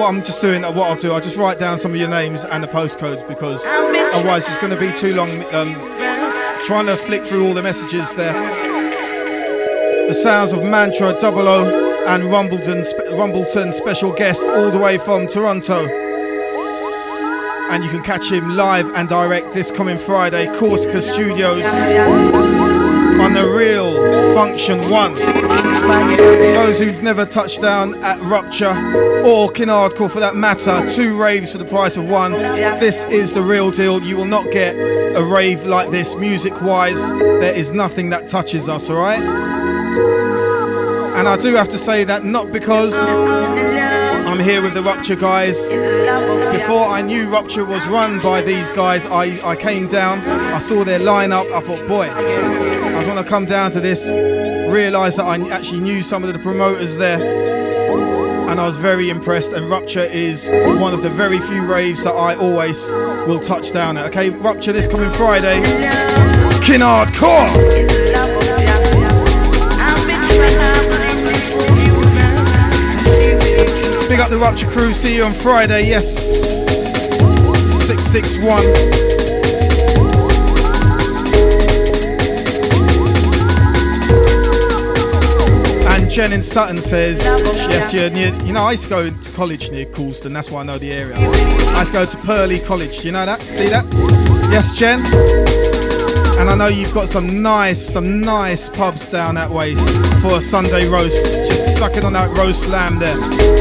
what I'm just doing? What I'll do, I'll just write down some of your names and the postcodes because otherwise it's going to be too long trying to flick through all the messages there. The sounds of Mantra, Double O and Rumbleton special guest all the way from Toronto. And you can catch him live and direct this coming Friday, Corsica Studios on the Real Function 1. Those who've never touched down at Rupture or Kin Hardcore for that matter, 2 raves for the price of 1. This is the real deal. You will not get a rave like this music wise. There is nothing that touches us, alright? And I do have to say that not because I'm here with the Rupture guys. Before I knew Rupture was run by these guys, I came down, I saw their lineup, I thought, boy, I just want to come down to this, realise that I actually knew some of the promoters there, and I was very impressed, and Rupture is one of the very few raves that I always will touch down at. Okay, Rupture this coming Friday, Kin Hardcore! Big up the Rupture crew, see you on Friday, yes, 661. And Jen in Sutton says, yes, you're near, you know, I used to go to college near Coulston, that's why I know the area. I used to go to Purley College, do you know that? See that? Yes, Jen? And I know you've got some nice pubs down that way for a Sunday roast, just sucking on that roast lamb there.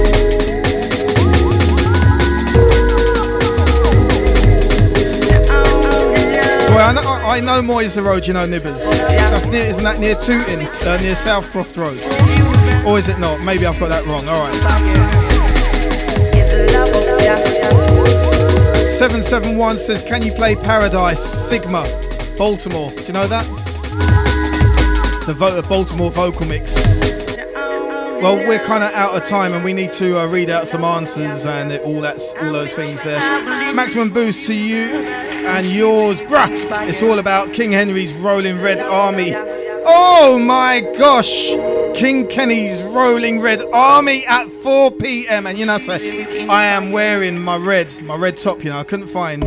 Well, I know Moyser Road, you know, Nibbers. That's near, isn't that near Tooting, near Southcroft Road? Or is it not? Maybe I've got that wrong. All right. 771 says, can you play Paradise, Sigma, Baltimore? Do you know that? The Baltimore vocal mix. Well, we're kind of out of time and we need to read out some answers and all those things there. Maximum boost to you and yours, bruh. It's all about King Henry's Rolling Red Army. Oh my gosh, King Kenny's Rolling Red Army at 4 p.m. And you know, I am wearing my red top. You know, I couldn't find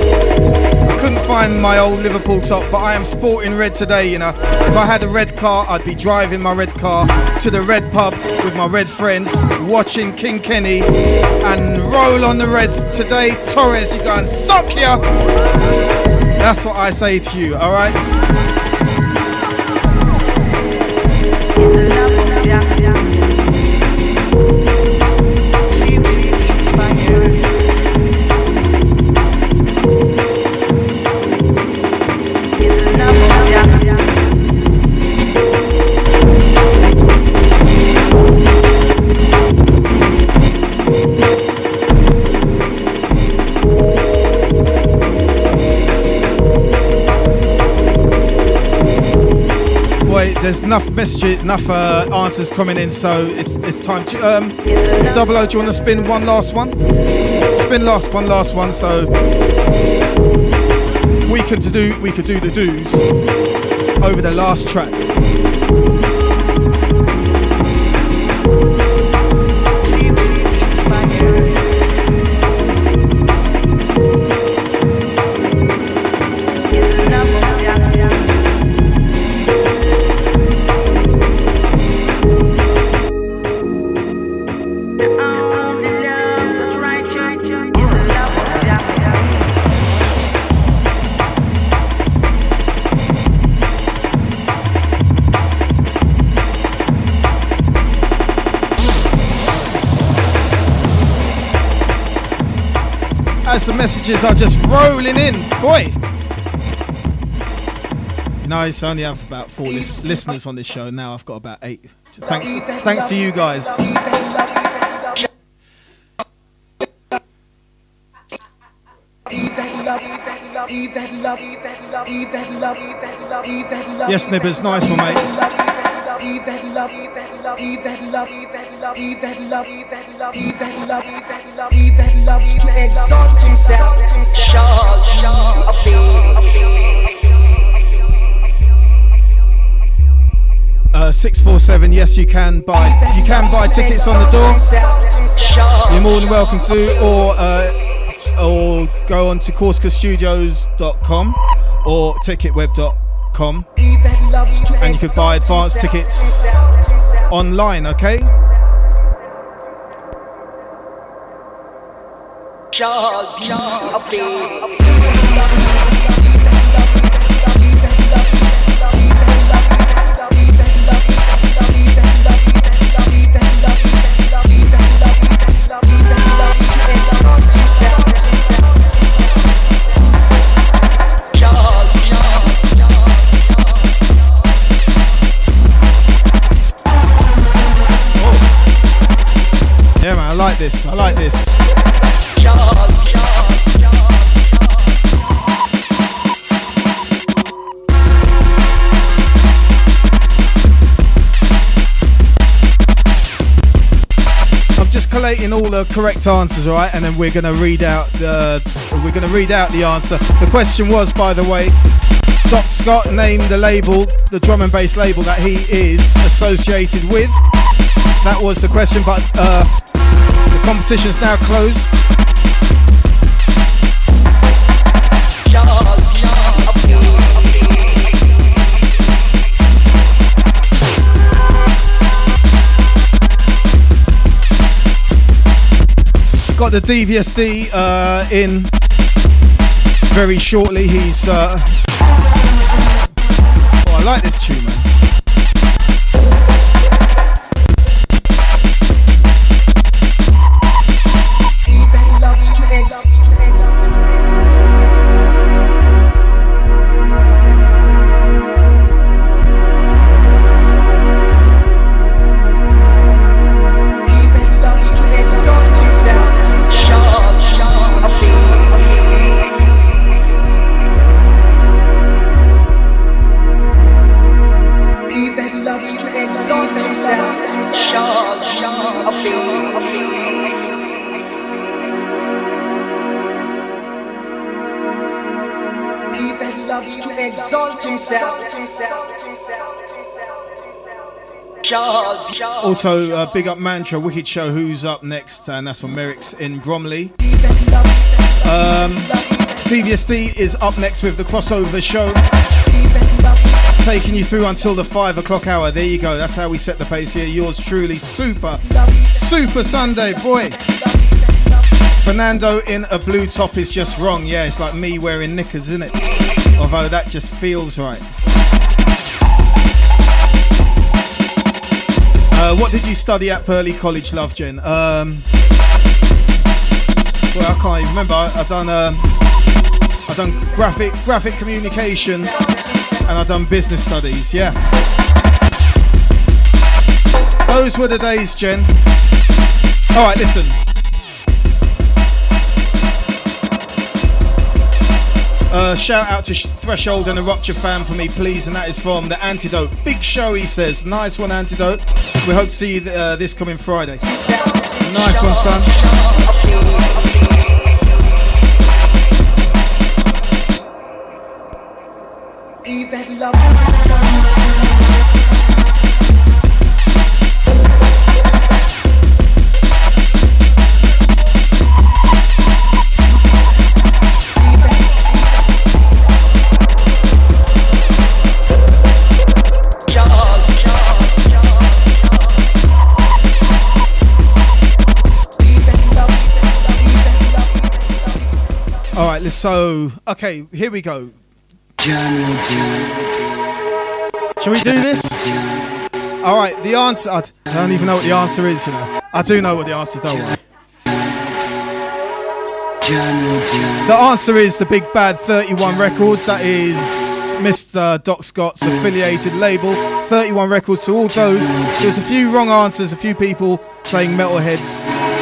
my old Liverpool top, but I am sporting red today. You know, if I had a red car, I'd be driving my red car to the red pub with my red friends, watching King Kenny and roll on the reds today. Torres, you go and suck ya. That's what I say to you. All right. There's enough messages, enough answers coming in, so it's time to Double O, do you want to spin one last one? Spin one last one, so we could do the do's over the last track. The messages are just rolling in, boy. You know, I only have about 4 listeners on this show. Now I've got about 8. Thanks to you guys. Yes, Nibbers, nice one, mate. Eat that love, eat that love, eat that love, eat that love, eat that love, eat that love, eat that love, eat that love, eat that love, to exalt himself, shall obey. 647, yes, you can buy tickets on the door. you're more than welcome to, or go on to CorsicaStudios.com or ticketweb.com, and you can buy advance tickets online, okay? Yeah, man, I like this. I like this. I'm just collating all the correct answers, all right, and then we're gonna read out the answer. The question was, by the way, Doc Scott named the label, the drum and bass label that he is associated with. That was the question, but the competition's now closed. Got the DVSD in very shortly. He's oh, I like this tune, man. Also, big up Mantra, Wicked Show, who's up next, and that's from Merrick's in Bromley. DVSD is up next with the crossover show, taking you through until the 5 o'clock hour. There you go, that's how we set the pace here. Yours truly, Super Sunday, boy. Fernando in a blue top is just wrong. Yeah, it's like me wearing knickers, isn't it? Although that just feels right. What did you study at Purley College, Love Jen? Well, I can't even remember. I've done graphic communication, and I've done business studies. Yeah, those were the days, Jen. All right, listen. Shout out to Threshold and a Rupture fan for me, please, and that is from The Antidote. Big show, he says. Nice one, Antidote. We hope to see you this coming Friday. Nice one, son. Alright, so, okay, here we go. Shall we do this? Alright, the answer, I don't even know what the answer is, you know. I do know what the answer is, don't worry. The answer is the Big Bad 31 Records. That is Mr. Doc Scott's affiliated label. 31 Records to all those. There's a few wrong answers, a few people saying Metalheads.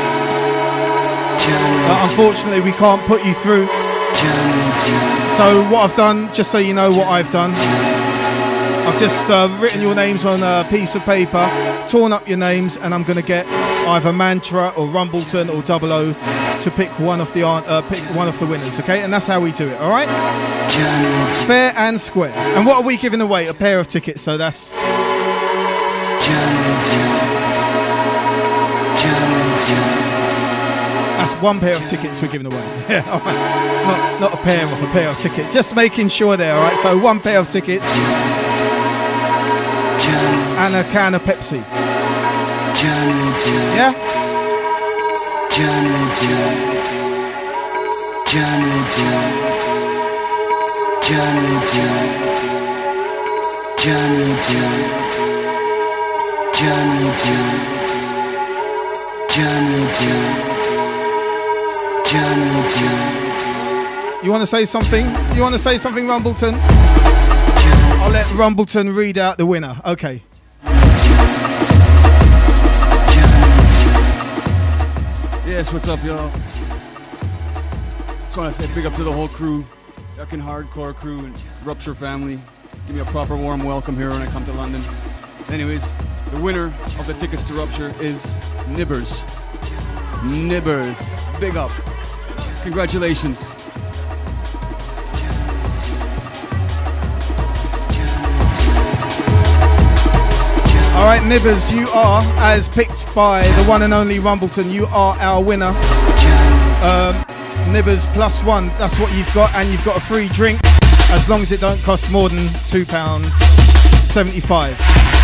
Unfortunately, we can't put you through. So what I've done, just so you know what I've done, I've just written your names on a piece of paper, torn up your names, and I'm going to get either Mantra or Rumbleton or 00 to pick one of the winners, okay? And that's how we do it, all right? Fair and square. And what are we giving away? A pair of tickets, so that's... That's one pair of tickets we're giving away. Yeah, all right. Not a pair of tickets. Just making sure there, all right? So one pair of tickets and a can of Pepsi. Yeah? You want to say something? You want to say something, Rumbleton? I'll let Rumbleton read out the winner. Okay. Yes, what's up, y'all? Just want to say big up to the whole crew, Yuckin' Hardcore crew and Rupture family. Give me a proper warm welcome here when I come to London. Anyways, the winner of the tickets to Rupture is Nibbers. Nibbers, big up. Congratulations. All right, Nibbers, you are, as picked by the one and only Rumbleton, you are our winner. Nibbers +1, that's what you've got, and you've got a free drink as long as it don't cost more than £2.75.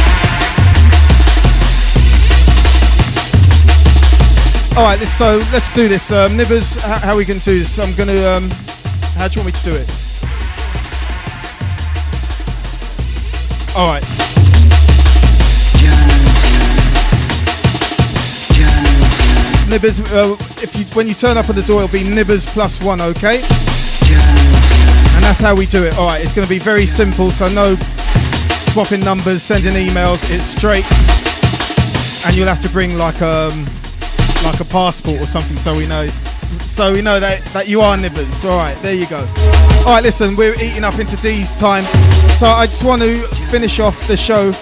All right, so let's do this. Nibbers, how are we going to do this? I'm going to, how do you want me to do it? All right. Nibbers, when you turn up at the door, it'll be Nibbers +1, okay? And that's how we do it. All right, it's going to be very simple, so no swapping numbers, sending emails. It's straight, and you'll have to bring like a passport or something, so we know that you are Nibbers. All right, there you go. All right, listen, we're eating up into D's time, so I just want to finish off the show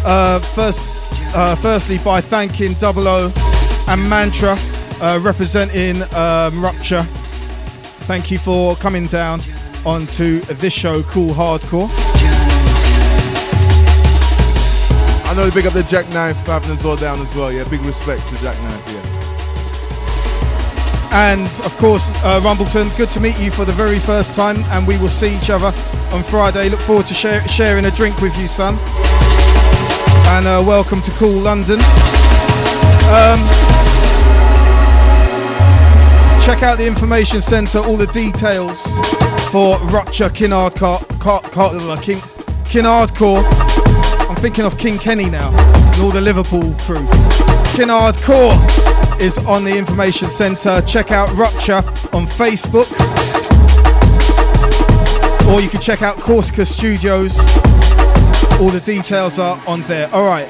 firstly by thanking 00 and Mantra representing Rupture. Thank you for coming down onto this show, Cool Hardcore. I know to big up the Jackknife having us all down as well. Yeah, big respect to Jackknife. Yeah. And of course, Rumbleton, good to meet you for the very first time, and we will see each other on Friday. Look forward to sharing a drink with you, son. And welcome to Cool London. Check out the information centre, all the details for Rupture Kinnardcore. I'm thinking of King Kenny now, and all the Liverpool crew. Kinnardcore is on the information centre. Check out Rupture on Facebook, or you can check out Corsica Studios. All the details are on there. All right.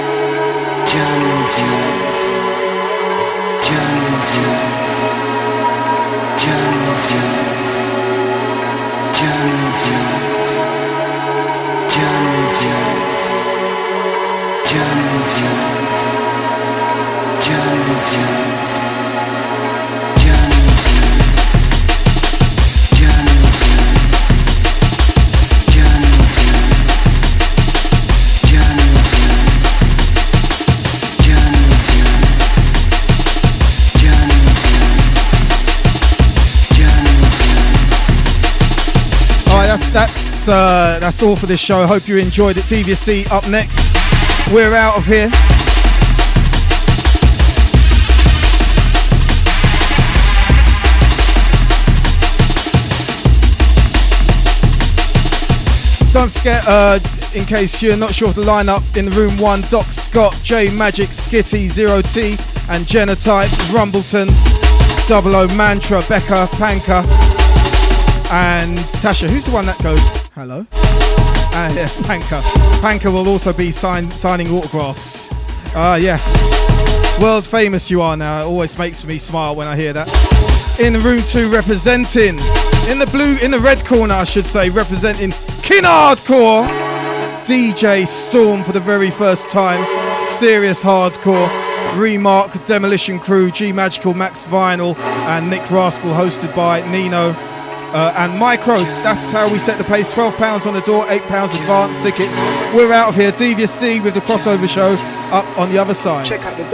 That's all for this show. Hope you enjoyed it. Devious D up next. We're out of here. Don't forget, in case you're not sure of the lineup, in room 1, Doc Scott, J Magic, Skitty, Zero T, and Genotype, Rumbleton, 00 Mantra, Becca, Panka, and Tasha. Who's the one that goes, hello? Yes, Panka. Panka will also be signing autographs. Yeah. World famous you are now. It always makes me smile when I hear that. In room 2, representing, in the red corner, I should say, representing Kinnardcore, DJ Storm for the very first time. Serious Hardcore. Remark, Demolition Crew, G Magical, Max Vinyl, and Nick Rascal, hosted by Nino. And Micro, that's how we set the pace. £12 on the door, £8 advance tickets. We're out of here. Devious D with the crossover show up on the other side. Check out the